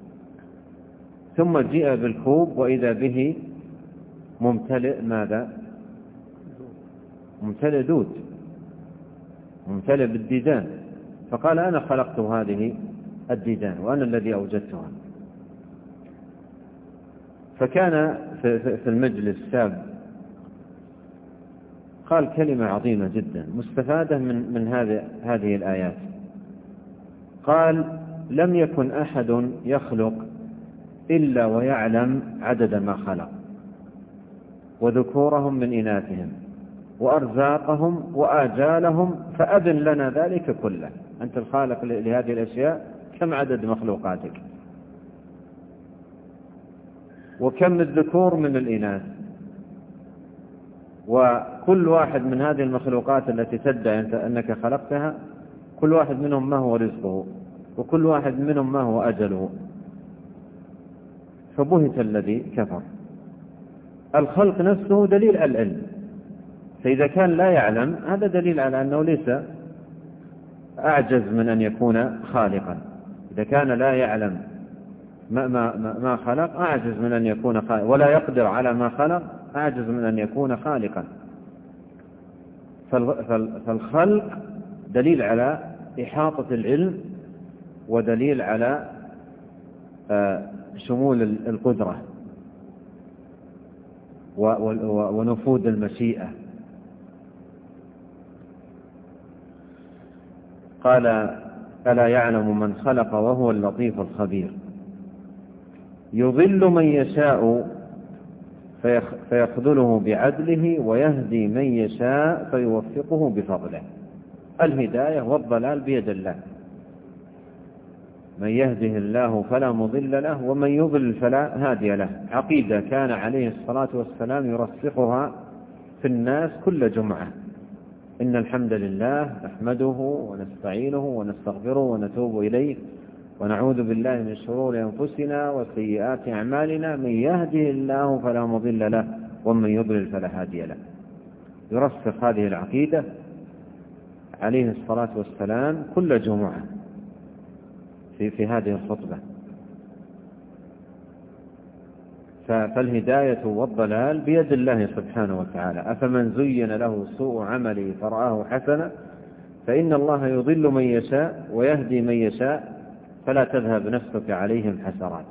ثم جاء بالكوب وإذا به ممتلئ ماذا؟ ممتلئ دود، ممتلئ بالديدان. فقال أنا خلقت هذه الديدان وأنا الذي أوجدتها. فكان في المجلس شاب قال كلمة عظيمة جدا مستفادة من هذه الآيات. قال: لم يكن أحد يخلق إلا ويعلم عدد ما خلق، وذكورهم من إناثهم، وأرزاقهم وآجالهم، فأذن لنا ذلك كله. أنت الخالق لهذه الأشياء، كم عدد مخلوقاتك؟ وكم الذكور من الإناث؟ وكل واحد من هذه المخلوقات التي تدعي أنك خلقتها، كل واحد منهم ما هو رزقه، وكل واحد منهم ما هو أجله. فبهت الذي كفر. الخلق نفسه دليل على العلم، فإذا كان لا يعلم هذا دليل على أنه ليس أعجز من أن يكون خالقا. إذا كان لا يعلم ما خلق أعجز من أن يكون خالقا، ولا يقدر على ما خلق أعجز من أن يكون خالقا. فالخلق دليل على إحاطة العلم، ودليل على شمول القدرة ونفوذ المشيئة. قال: ألا يعلم من خلق وهو اللطيف الخبير. يضل من يشاء فيخذله بعدله، ويهدي من يشاء فيوفقه بفضله. الهداية والضلال بيد الله، من يهده الله فلا مضل له، ومن يضلل فلا هادي له. عقيدة كان عليه الصلاة والسلام يرسخها في الناس كل جمعة: إن الحمد لله نحمده ونستعينه ونستغفره ونتوب إليه ونعوذ بالله من شرور أنفسنا وسيئات أعمالنا، من يهده الله فلا مضل له ومن يضلل فلا هادي له. يرسخ هذه العقيدة عليه الصلاة والسلام كل جمعة في هذه الخطبة. فالهداية والضلال بيد الله سبحانه وتعالى. أفمن زين له سوء عمله فرآه حسنا، فإن الله يضل من يشاء ويهدي من يشاء، فلا تذهب نفسك عليهم حسرات.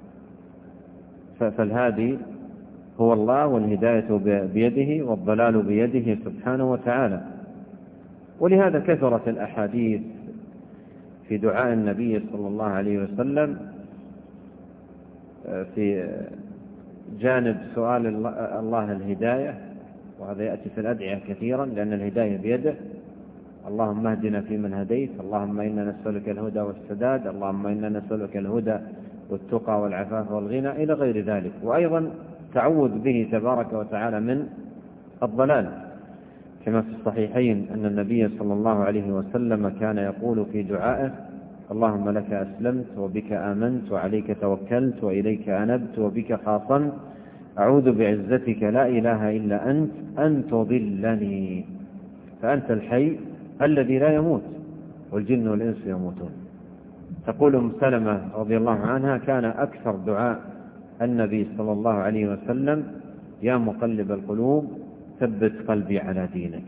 فالهادي هو الله، والهداية بيده، والضلال بيده سبحانه وتعالى. ولهذا كثرت الأحاديث في دعاء النبي صلى الله عليه وسلم في جانب سؤال الله الهداية، وهذا يأتي في الأدعية كثيرا لأن الهداية بيده. اللهم اهدنا فيمن هديت، اللهم إنا نسألك الهدى والسداد، اللهم إنا نسألك الهدى والتقى والعفاف والغنى، إلى غير ذلك. وأيضا تعوذ به تبارك وتعالى من الضلال، كما في الصحيحين أن النبي صلى الله عليه وسلم كان يقول في دعائه: اللهم لك أسلمت وبك آمنت وعليك توكلت وإليك أنبت وبك خاصمت، أعوذ بعزتك لا إله إلا أنت أن تضلني، فأنت الحي الذي لا يموت والجن والإنس يموتون. تقول أم سلمة رضي الله عنها: كان أكثر دعاء النبي صلى الله عليه وسلم: يا مقلب القلوب ثبت قلبي على دينك.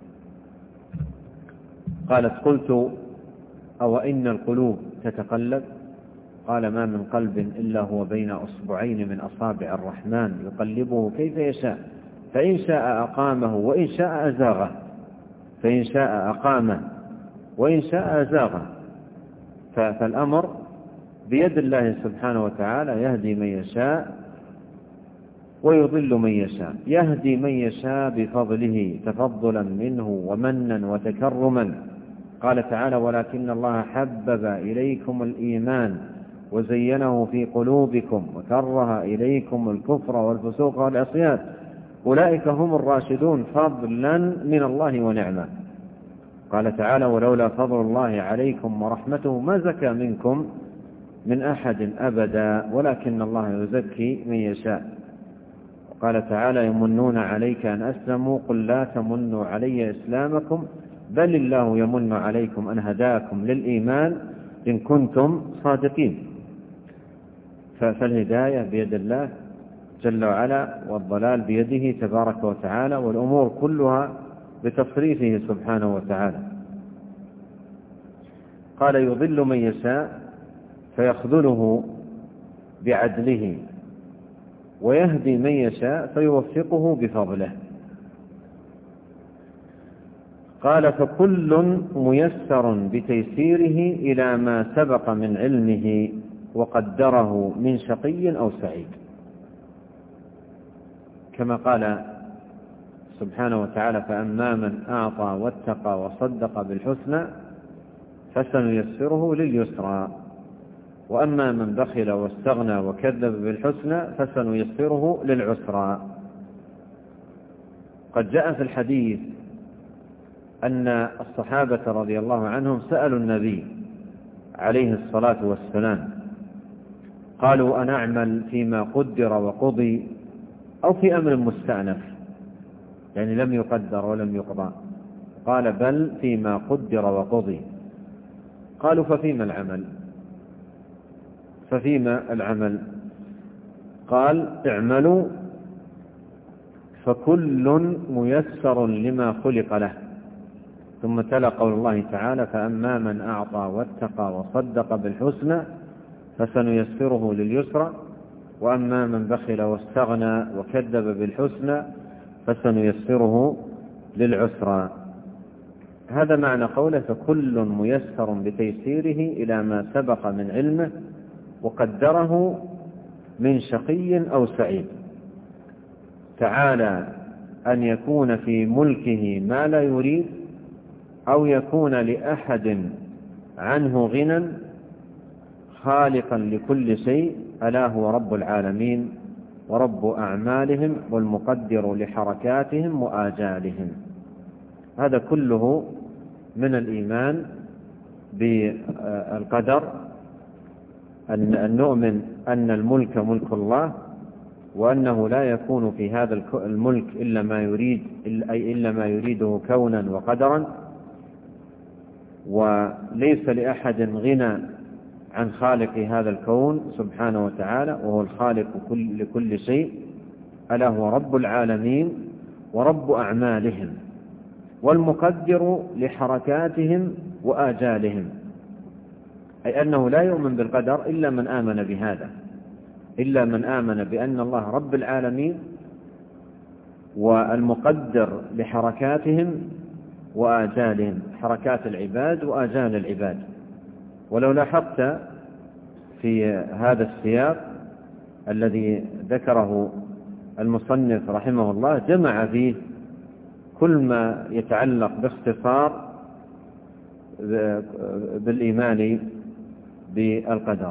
قالت: قلت: أو إن القلوب تتقلب؟ قال: ما من قلب إلا هو بين أصبعين من أصابع الرحمن يقلبه كيف يشاء، فإن شاء أقامه وإن شاء أزاغه، فإن شاء أقامه وإن شاء أزاغه. فالأمر بيد الله سبحانه وتعالى، يهدي من يشاء ويضل من يشاء. يهدي من يشاء بفضله تفضلا منه ومنا وتكرما. قال تعالى: ولكن الله حبب إليكم الإيمان وزينه في قلوبكم وكره إليكم الكفر والفسوق والعصيان، أولئك هم الراشدون فضلا من الله ونعمة. قال تعالى: ولولا فضل الله عليكم ورحمته ما زكى منكم من أحد أبدا ولكن الله يزكي من يشاء. قال تعالى: يمنون عليك أن أسلموا قل لا تمنوا علي إسلامكم بل الله يمن عليكم أن هداكم للإيمان إن كنتم صادقين. فالهداية بيد الله جل وعلا، والضلال بيده تبارك وتعالى، والأمور كلها بتصريفه سبحانه وتعالى. قال: يضل من يشاء فيخذله بعدله، ويهدي من يشاء فيوفقه بفضله. قال: فكل ميسر بتيسيره إلى ما سبق من علمه وقدره من شقي أو سعيد، كما قال سبحانه وتعالى: فأما من أعطى واتقى وصدق بالحسنى فسنيسره لليسرى، وأما من بخل واستغنى وكذب بالحسنى فسنيسره للعسرى. قد جاء في الحديث أن الصحابة رضي الله عنهم سألوا النبي عليه الصلاة والسلام، قالوا: أنعمل فيما قدر وقضي أو في أمر مستأنف؟ يعني لم يقدر ولم يقضى. قال بل فيما قدر وقضي. قالوا ففيما العمل؟ قال اعملوا فكل ميسر لما خلق له. ثم تلا قول الله تعالى فأما من أعطى واتقى وصدق بالحسنى فسنيسره لليسرى وأما من بخل واستغنى وكذب بالحسنى فسنيسره للعسرى. هذا معنى قوله فكل ميسر بتيسيره إلى ما سبق من علمه وقدره من شقي أو سعيد. تعالى أن يكون في ملكه ما لا يريد أو يكون لأحد عنه غنى خالقا لكل شيء ألا هو رب العالمين ورب أعمالهم والمقدر لحركاتهم وآجالهم. هذا كله من الإيمان بالقدر، أن نؤمن أن الملك ملك الله وأنه لا يكون في هذا الملك إلا ما يريد، أي إلا ما يريده كونا وقدرا، وليس لأحد غنى عن خالق هذا الكون سبحانه وتعالى وهو الخالق لكل شيء ألا هو رب العالمين ورب أعمالهم والمقدر لحركاتهم وآجالهم. أي أنه لا يؤمن بالقدر إلا من آمن بهذا، إلا من آمن بأن الله رب العالمين والمقدر لحركاتهم وآجالهم، حركات العباد وآجال العباد. ولو لاحظت في هذا السياق الذي ذكره المصنف رحمه الله جمع فيه كل ما يتعلق باختصار بالإيمان بالقدر.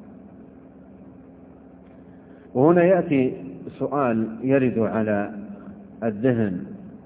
وهنا يأتي سؤال يرد على الذهن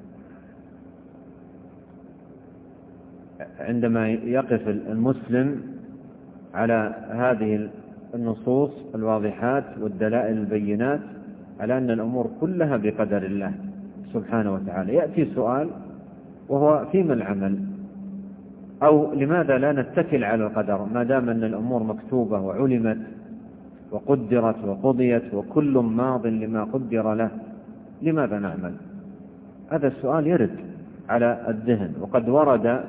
عندما يقف المسلم على هذه النصوص الواضحات والدلائل البينات على أن الأمور كلها بقدر الله سبحانه وتعالى. يأتي سؤال وهو فيما العمل؟ أو لماذا لا نتكل على القدر ما دام أن الأمور مكتوبة وعلمت وقدرت وقضيت وكل ماض لما قدر له، لماذا نعمل؟ هذا السؤال يرد على الذهن، وقد ورد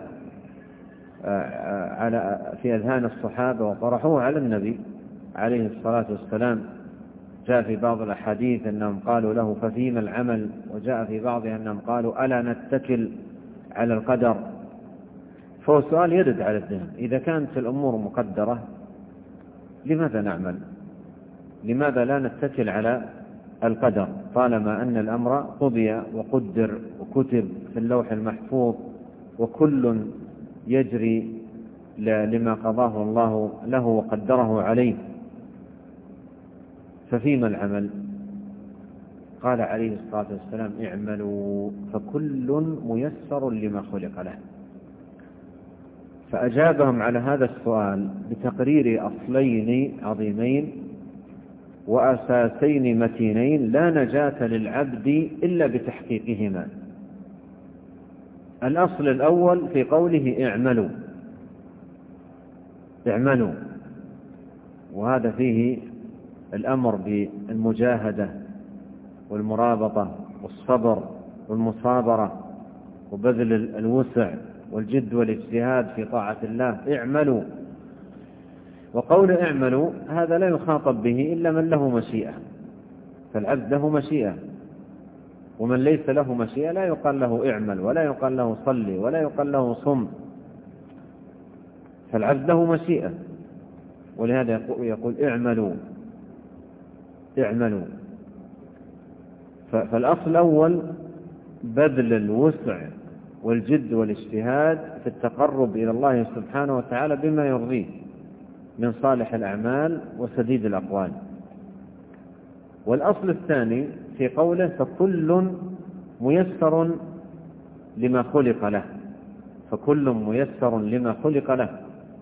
في أذهان الصحابة وطرحوه على النبي عليه الصلاة والسلام. جاء في بعض الأحاديث أنهم قالوا له ففيما العمل، وجاء في بعضها أنهم قالوا ألا نتكل على القدر. فهو سؤال يرد على الذهن، إذا كانت الأمور مقدرة لماذا نعمل؟ لماذا لا نتكل على القدر طالما أن الأمر قضي وقدر وكتب في اللوح المحفوظ وكل يجري لما قضاه الله له وقدره عليه؟ ففيما العمل؟ قال عليه الصلاة والسلام اعملوا فكل ميسر لما خلق له. فأجابهم على هذا السؤال بتقرير أصلين عظيمين وأساسين متينين لا نجاة للعبد إلا بتحقيقهما. الأصل الأول في قوله اعملوا، وهذا فيه الأمر بالمجاهدة والمرابطة والصبر والمصابرة وبذل الوسع والجد والاجتهاد في طاعة الله. اعملوا، وقول اعملوا هذا لا يخاطب به إلا من له مشيئة، فالعبد له مشيئة، ومن ليس له مشيئة لا يقال له اعمل ولا يقال له صلي ولا يقال له صم، فالعبد له مشيئة، ولهذا يقول اعملوا. فالأصل الأول بذل الوسع والجد والاجتهاد في التقرب إلى الله سبحانه وتعالى بما يرضيه من صالح الأعمال وسديد الأقوال. والأصل الثاني في قوله فكل ميسر لما خلق له، فكل ميسر لما خلق له،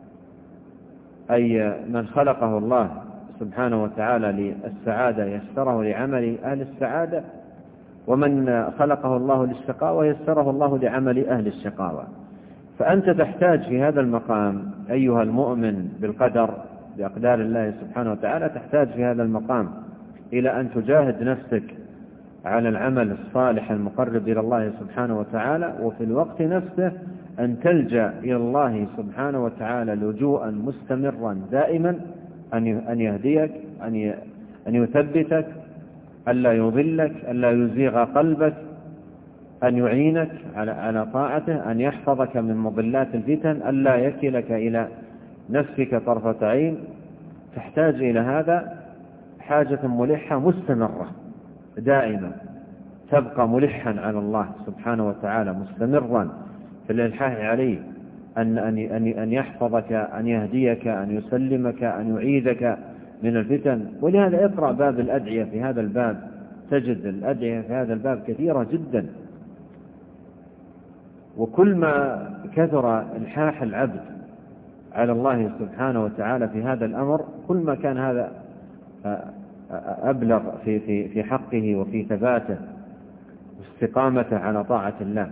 أي من خلقه الله سبحانه وتعالى للسعادة يسره لعمل أهل السعادة، ومن خلقه الله للشقاوة يسره الله لعمل أهل الشقاوة. فأنت تحتاج في هذا المقام أيها المؤمن بالقدر، بأقدار الله سبحانه وتعالى، تحتاج في هذا المقام إلى أن تجاهد نفسك على العمل الصالح المقرب إلى الله سبحانه وتعالى، وفي الوقت نفسه أن تلجأ إلى الله سبحانه وتعالى لجوءا مستمرا دائما أن يهديك، أن يثبتك، ألا يضلك، ألا يزيغ قلبك، أن يعينك على طاعته، أن يحفظك من مضلات الفتن، ألا يكلك إلى نفسك طرفة عين. تحتاج إلى هذا حاجة ملحة مستمرة دائما، تبقى ملحا على الله سبحانه وتعالى مستمرا في الإلحاح عليه، أن يحفظك، أن يهديك، أن يسلمك، أن يعيذك من الفتن. ولهذا اقرأ باب الأدعية في هذا الباب، تجد الأدعية في هذا الباب كثيرة جدا. وكل ما كثر إلحاح العبد على الله سبحانه وتعالى في هذا الأمر، كل ما كان هذا أبلغ في حقه وفي ثباته واستقامته على طاعة الله.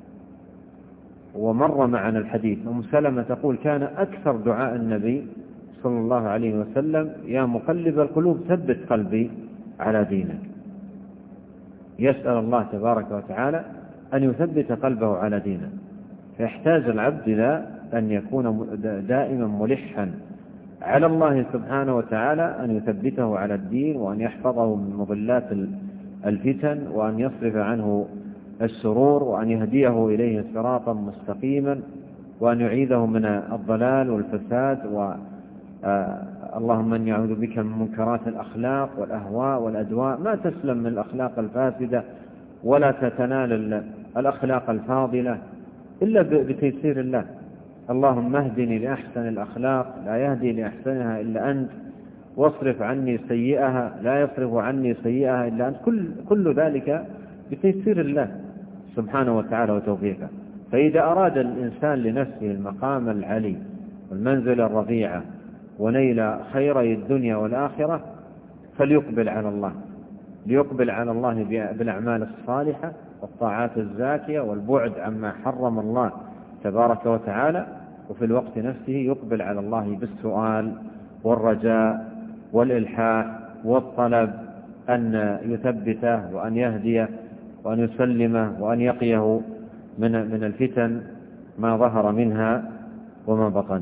ومر معنا الحديث أم سلمة تقول: كان أكثر دعاء النبي صلى الله عليه وسلم: يا مقلب القلوب ثبت قلبي على دينك. يسأل الله تبارك وتعالى أن يثبت قلبه على دينه. فيحتاج العبد إلى أن يكون دائما ملحا على الله سبحانه وتعالى، أن يثبته على الدين، وأن يحفظه من مضلات الفتن، وأن يصرف عنه الشرور، وأن يهديه إليه صراطا مستقيما، وأن يعيذه من الضلال والفساد. اللهم إني أعوذ بك من منكرات الأخلاق والأهواء والأدواء. ما تسلم من الأخلاق الفاسدة ولا تتنال الأخلاق الفاضلة إلا بتيسير الله. اللهم اهدني لأحسن الأخلاق، لا يهدي لأحسنها إلا أنت، واصرف عني سيئها، لا يصرف عني سيئها إلا أنت. كل ذلك بتيسير الله سبحانه وتعالى وتوفيقه. فإذا أراد الإنسان لنفسه المقام العلي والمنزل الرفيعة ونيل خيري الدنيا والآخرة، فليقبل على الله، ليقبل على الله بالأعمال الصالحة والطاعات الزاكية والبعد عما حرم الله تبارك وتعالى. وفي الوقت نفسه يقبل على الله بالسؤال والرجاء والإلحاح والطلب أن يثبته وأن يهديه وأن يسلمه وأن يقيه من الفتن ما ظهر منها وما بطن.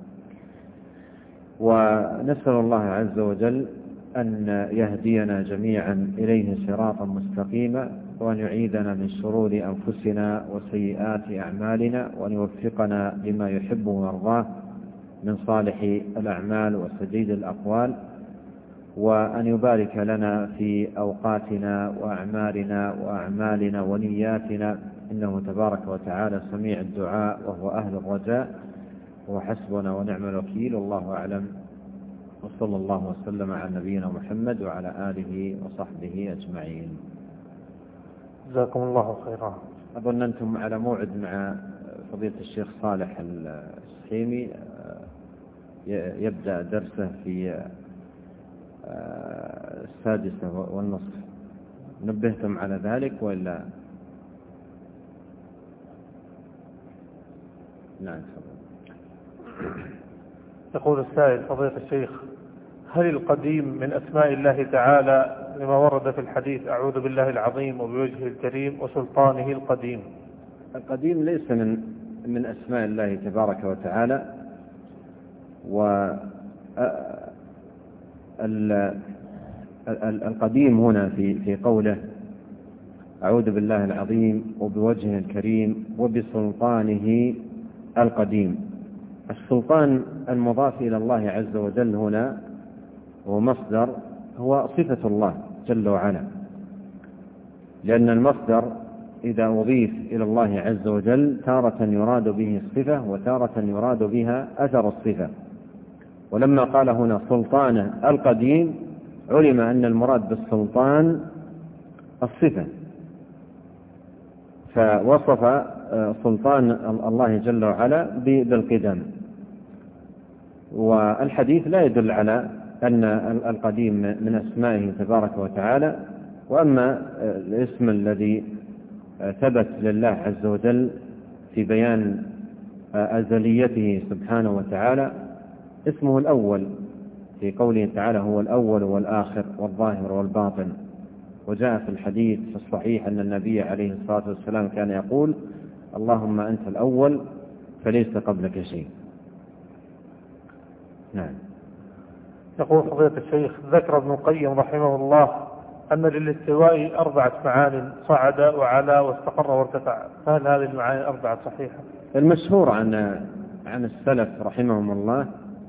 ونسأل الله عز وجل أن يهدينا جميعا إليه صراطا مستقيما، وأن يعيذنا من شرور أنفسنا وسيئات أعمالنا، وأن يوفقنا لما يحب ويرضاه من صالح الأعمال وسديد الأقوال، وأن يبارك لنا في أوقاتنا وأعمالنا وأعمالنا ونياتنا، إنه تبارك وتعالى سميع الدعاء وهو أهل الرجاء، وحسبنا ونعم الوكيل. والله أعلم، وصلى الله وسلم على نبينا محمد وعلى آله وصحبه أجمعين. جزاكم الله خيرا. أظن أنتم على موعد مع فضيلة الشيخ صالح السحيمي، يبدأ درسه في 6:30. نبهتم على ذلك وإلا؟ نعم. يقول السائل: فضيلة الشيخ، هل القديم من أسماء الله تعالى لما ورد في الحديث: أعوذ بالله العظيم وبوجهه الكريم وسلطانه القديم؟ القديم ليس من أسماء الله تبارك وتعالى. والقديم هنا في قوله: أعوذ بالله العظيم وبوجهه الكريم وبسلطانه القديم. السلطان المضاف إلى الله عز وجل هنا ومصدر هو صفة الله جل وعلا، لأن المصدر إذا أضيف إلى الله عز وجل تارة يراد به الصفة وتارة يراد بها أثر الصفة. ولما قال هنا سلطانه القديم علم أن المراد بالسلطان الصفة، فوصف سلطان الله جل وعلا بالقدم. والحديث لا يدل على أن القديم من أسمائه تبارك وتعالى، وأما الاسم الذي ثبت لله عز وجل في بيان أزليته سبحانه وتعالى اسمه الأول، في قوله تعالى هو الأول والآخر والظاهر والباطن. وجاء في الحديث في الصحيح أن النبي عليه الصلاة والسلام كان يقول اللهم أنت الأول فليس قبلك شيء. نعم. يقول فضيلة الشيخ ذكر ابن القيم رحمه الله أن للاستواء 4 معان: صعد وعلى واستقر وارتفع، فهل هذه المعاني 4 صحيحة؟ المشهور عن السلف رحمهم الله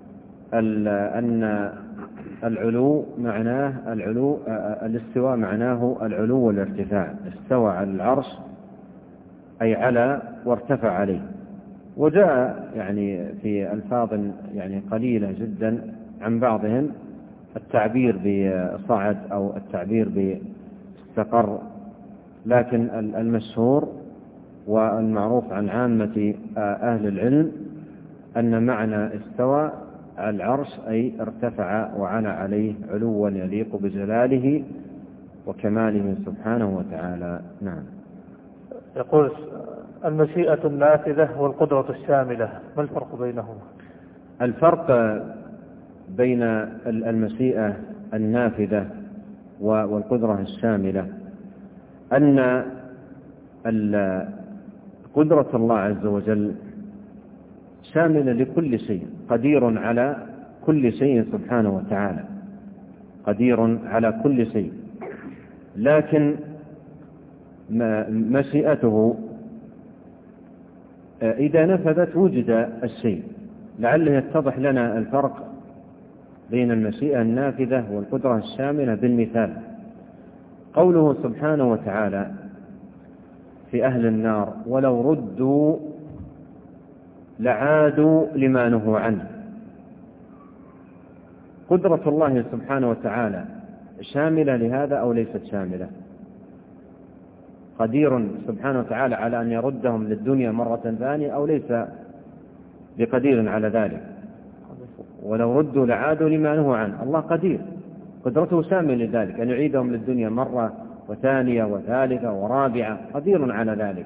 أن العلو معناه الاستواء معناه العلو والارتفاع. استوى على العرش أي على وارتفع عليه. وجاء يعني في ألفاظ يعني قليلة جدا عن بعضهم التعبير بصعد أو التعبير باستقر، لكن المشهور والمعروف عن عامة أهل العلم أن معنى استوى على العرش أي ارتفع وعلى عليه علوا يليق بجلاله وكماله سبحانه وتعالى. نعم. يقول المشيئة النافذة والقدرة الشاملة، ما الفرق بينهما؟ الفرق بين المشيئة النافذة والقدرة الشاملة أن قدرة الله عز وجل شاملة لكل شيء، قدير على كل شيء سبحانه وتعالى، قدير على كل شيء، لكن مشيئته إذا نفذت وجد الشيء. لعله يتضح لنا الفرق بين المشيئة النافذة والقدرة الشاملة بالمثال. قوله سبحانه وتعالى في أهل النار ولو ردوا لعادوا لما نهوا عنه. قدرة الله سبحانه وتعالى شاملة لهذا أو ليست شاملة؟ قدير سبحانه وتعالى على أن يردهم للدنيا مرة ثانية أو ليس بقدير على ذلك؟ ولو ردوا لعادوا لما نهوا عنه. الله قدير، قدرته شاملة لذلك، أن يعيدهم للدنيا مرة وثانية وثالثة ورابعة، قدير على ذلك،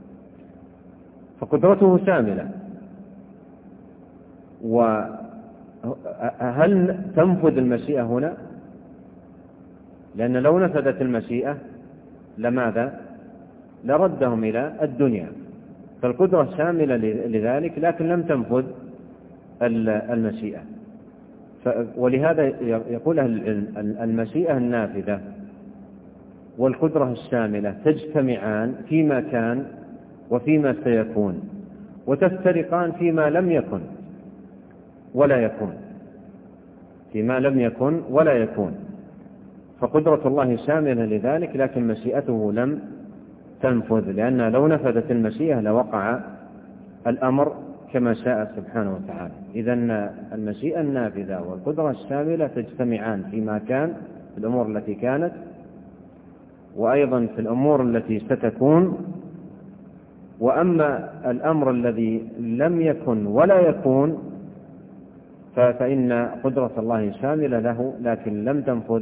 فقدرته شاملة. وهل تنفذ المشيئة هنا؟ لأن لو نفذت المشيئة لماذا؟ لردهم إلى الدنيا، فالقدرة شاملة لذلك، لكن لم تنفذ المشيئة. ولهذا يقول أهل العلم المشيئة النافذة والقدرة الشاملة تجتمعان فيما كان وفيما سيكون، وتفترقان فيما لم يكن ولا يكون، فيما لم يكن ولا يكون. فقدرة الله شاملة لذلك، لكن مشيئته لم تنفذ، لأن لو نفذت المشيئة لوقع الأمر كما شاء سبحانه وتعالى. إذن المشيئة النافذة والقدرة الشاملة تجتمعان فيما كان، في الأمور التي كانت، وأيضا في الأمور التي ستكون. وأما الأمر الذي لم يكن ولا يكون فإن قدرة الله شاملة له، لكن لم تنفذ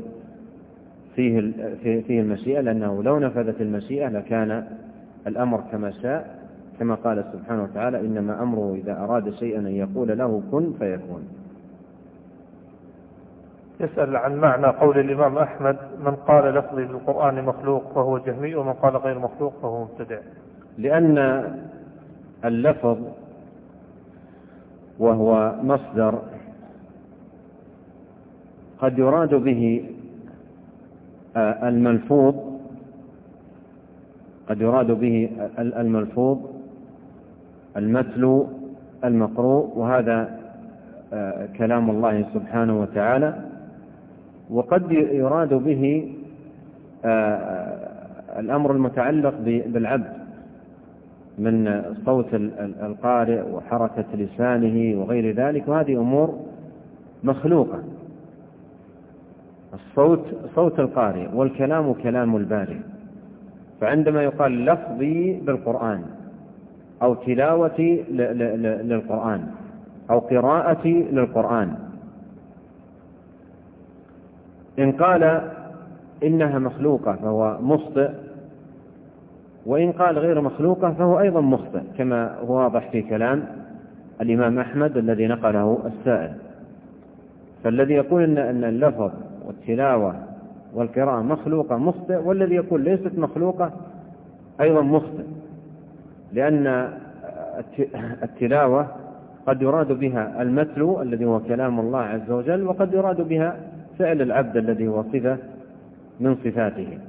فيه المشيئة، لأنه لو نفذت المشيئة لكان الأمر كما شاء، كما قال سبحانه وتعالى إنما أمره إذا أراد شيئا أن يقول له كن فيكون. يسأل عن معنى قول الإمام أحمد من قال لفظي بالقرآن مخلوق فهو جهمي، ومن قال غير مخلوق فهو مبتدع. لأن اللفظ وهو مصدر قد يراد به الملفوظ، قد يراد به الملفوظ المتلو المقروء، وهذا كلام الله سبحانه وتعالى. وقد يراد به الأمر المتعلق بالعبد من صوت القارئ وحركة لسانه وغير ذلك، وهذه أمور مخلوقة. الصوت صوت القارئ والكلام كلام البارئ. فعندما يقال لفظي بالقرآن أو تلاوتي للقرآن أو قراءتي للقرآن، إن قال إنها مخلوقة فهو مخطئ، وإن قال غير مخلوقة فهو أيضا مخطئ، كما هو واضح في كلام الإمام أحمد الذي نقله السائل. فالذي يقول أن اللفظ والتلاوة والقراءة مخلوقة مخطئ، والذي يقول ليست مخلوقة أيضا مخطئ، لأن التلاوة قد يراد بها المتلو الذي هو كلام الله عز وجل، وقد يراد بها فعل العبد الذي هو صفة من صفاته.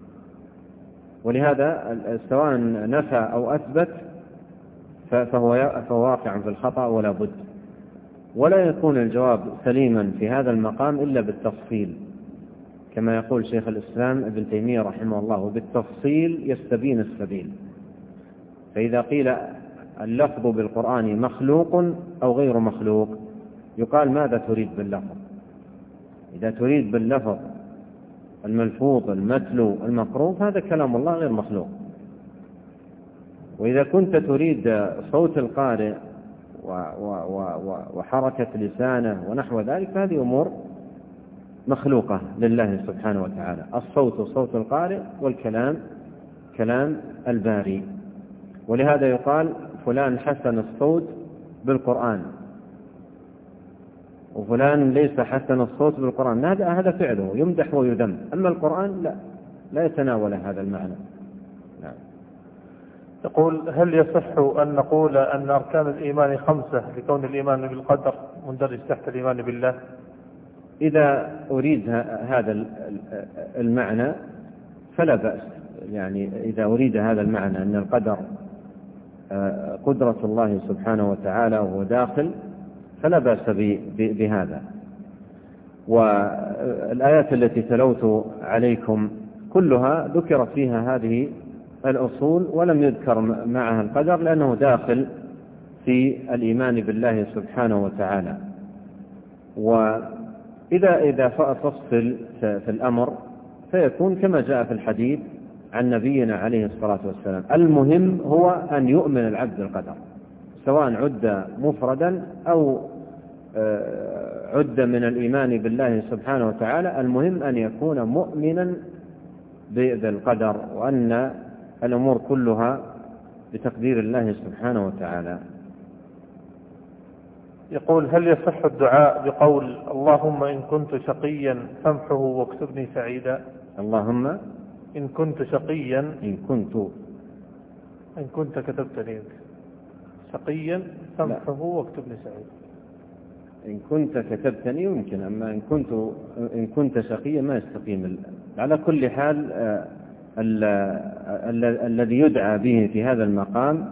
ولهذا سواء نفى أو أثبت فهو واقع في الخطأ ولا بد. ولا يكون الجواب سليما في هذا المقام إلا بالتفصيل، كما يقول شيخ الإسلام ابن تيمية رحمه الله: بالتفصيل يستبين السبيل. فإذا قيل اللفظ بالقرآن مخلوق أو غير مخلوق، يقال ماذا تريد باللفظ؟ إذا تريد باللفظ الملفوظ المتلو المقروء هذا كلام الله غير مخلوق. وإذا كنت تريد صوت القارئ وحركة لسانه ونحو ذلك فهذه أمور مخلوقة لله سبحانه وتعالى. الصوت صوت القارئ، والكلام كلام الباري. ولهذا يقال فلان حسن الصوت بالقرآن، وفلان ليس حسن الصوت بالقرآن، هذا فعله يمدح ويذم. أما القرآن لا يتناول هذا المعنى. نعم. يقول: هل يصح أن نقول أن أركان الإيمان 5 لكون الإيمان بالقدر مندرج تحت الإيمان بالله؟ إذا أريد هذا المعنى فلا بأس، يعني إذا أريد هذا المعنى أن القدر قدرة الله سبحانه وتعالى وهو داخل فلا بأس بهذا. والآيات التي تلوت عليكم كلها ذكرت فيها هذه الأصول، ولم يذكر معها القدر لأنه داخل في الإيمان بالله سبحانه وتعالى. وإذا فصل في الأمر فيكون كما جاء في الحديث عن نبينا عليه الصلاة والسلام: المهم هو أن يؤمن العبد القدر، سواء عد مفردا أو عد من الإيمان بالله سبحانه وتعالى. المهم أن يكون مؤمنا بالقدر، وأن الأمور كلها بتقدير الله سبحانه وتعالى. يقول: هل يصح الدعاء بقول اللهم إن كنت شقيا فامحه واكتبني سعيدا؟ اللهم إن كنت شقيا، إن كنت كتبتني شقيا فامحه واكتبني سعيدا. إن كنت كتبتني يمكن، أما إن كنت شقيا ما يستقيم. على كل حال الذي يدعى به في هذا المقام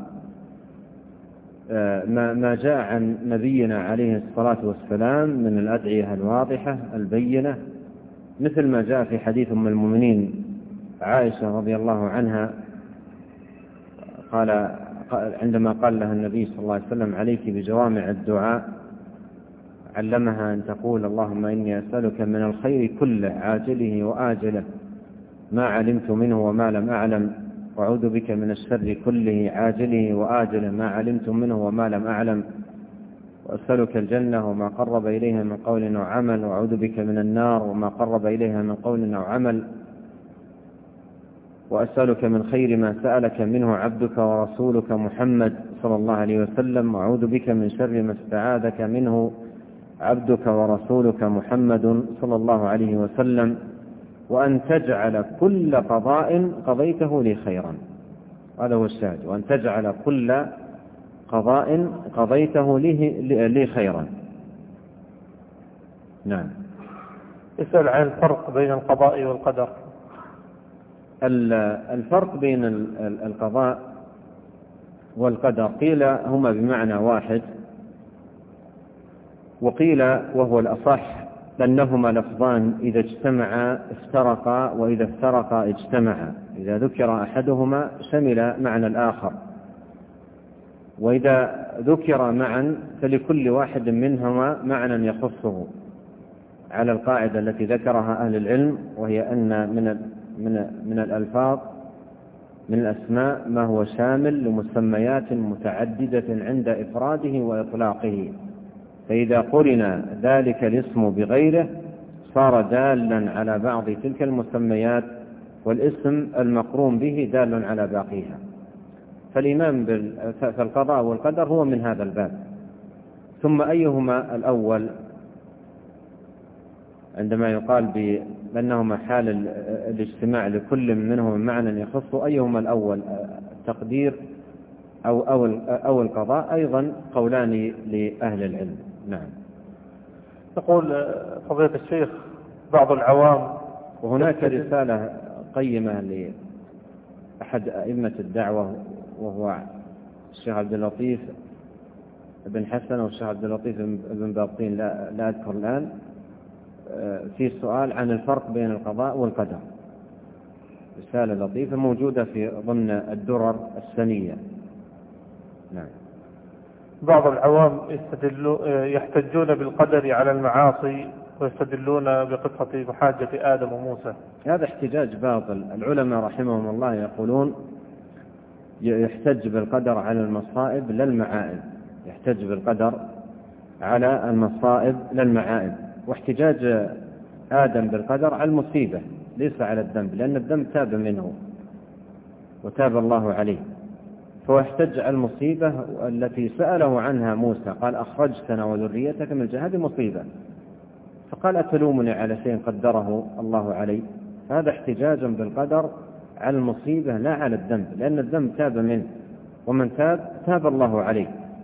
ما جاء عن نبينا عليه الصلاة والسلام من الأدعية الواضحة البينة، مثل ما جاء في حديث أم المؤمنين عائشة رضي الله عنها عندما قال لها النبي صلى الله عليه وسلم: عليك بجوامع الدعاء، علمها أن تقول: اللهم إني أسألك من الخير كله عاجله وآجله ما علمت منه وما لم أعلم، وأعوذ بك من الشر كله عاجله وآجله ما علمت منه وما لم أعلم، وأسألك الجنة وما قرب إليها من قول أو عمل، وأعوذ بك من النار وما قرب إليها من قول أو عمل، وأسألك من خير ما سألك منه عبدك ورسولك محمد صلى الله عليه وسلم، وأعوذ بك من شر ما استعاذك منه عبدك ورسولك محمد صلى الله عليه وسلم، وأن تجعل كل قضاء قضيته لي خيرا. هذا هو الشاهد: وأن تجعل كل قضاء قضيته لي خيرا. نعم. اسأل عن الفرق بين القضاء والقدر. الفرق بين القضاء والقدر قيل هما بمعنى واحد، وقيل وهو الأصح أنهما لفظان إذا اجتمعا افترقا، وإذا افترقا اجتمعا. إذا ذكر أحدهما شمل معنى الآخر، وإذا ذكر معا فلكل واحد منهما معنى يخصه، على القاعدة التي ذكرها أهل العلم، وهي أن من الألفاظ من الأسماء ما هو شامل لمسميات متعددة عند إفراده وإطلاقه، فإذا قرن ذلك الاسم بغيره صار دالا على بعض تلك المسميات، والاسم المقرون به دال على باقيها. فالإيمان بالقضاء والقدر هو من هذا الباب. ثم أيهما الأول عندما يقال بأنهما حال الاجتماع لكل منهم معنى يخص، أيهما الأول التقدير أو القضاء؟ أيضا قولان لأهل العلم. نعم. يقول فضيلة الشيخ بعض العوام، وهناك رسالة قيمة لأحد أئمة الدعوة وهو الشيخ عبد اللطيف بن حسن والشيخ عبد اللطيف بن باطين، لا أذكر الآن، في سؤال عن الفرق بين القضاء والقدر. رسالة لطيفة موجودة في ضمن الدرر السنية. نعم. بعض العوام يحتجون بالقدر على المعاصي ويستدلون بقصة محاجة آدم وموسى. هذا احتجاج باطل. العلماء رحمهم الله يقولون يحتج بالقدر على المصائب لا المعائب، يحتج بالقدر على المصائب لا المعائب. واحتجاج آدم بالقدر على المصيبة ليس على الذنب، لأن الذنب تاب منه وتاب الله عليه، فهو يحتج على المصيبة التي سأله عنها موسى، قال أخرجتنا وذريتك من الجنة، هذه مصيبة، فقال أتلومني على شيء قدره الله علي؟ هذا احتجاج بالقدر على المصيبة لا على الذنب، لأن الذنب تاب منه، ومن تاب الله عليه.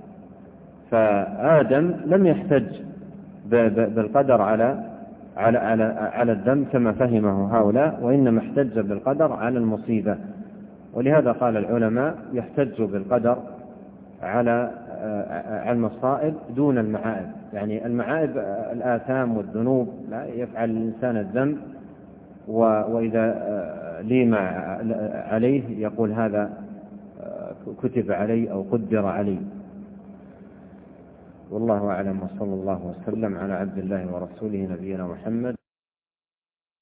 فآدم لم يحتج بالقدر على الذنب كما فهمه هؤلاء، وإنما احتج بالقدر على المصيبة. ولهذا قال العلماء يحتج بالقدر على المصائب دون المعائب. يعني المعائب الآثام والذنوب، لا يفعل الإنسان الذنب وإذا ليم عليه يقول هذا كتب علي أو قدر علي. والله أعلم، وصلى الله وسلم على عبد الله ورسوله نبينا محمد.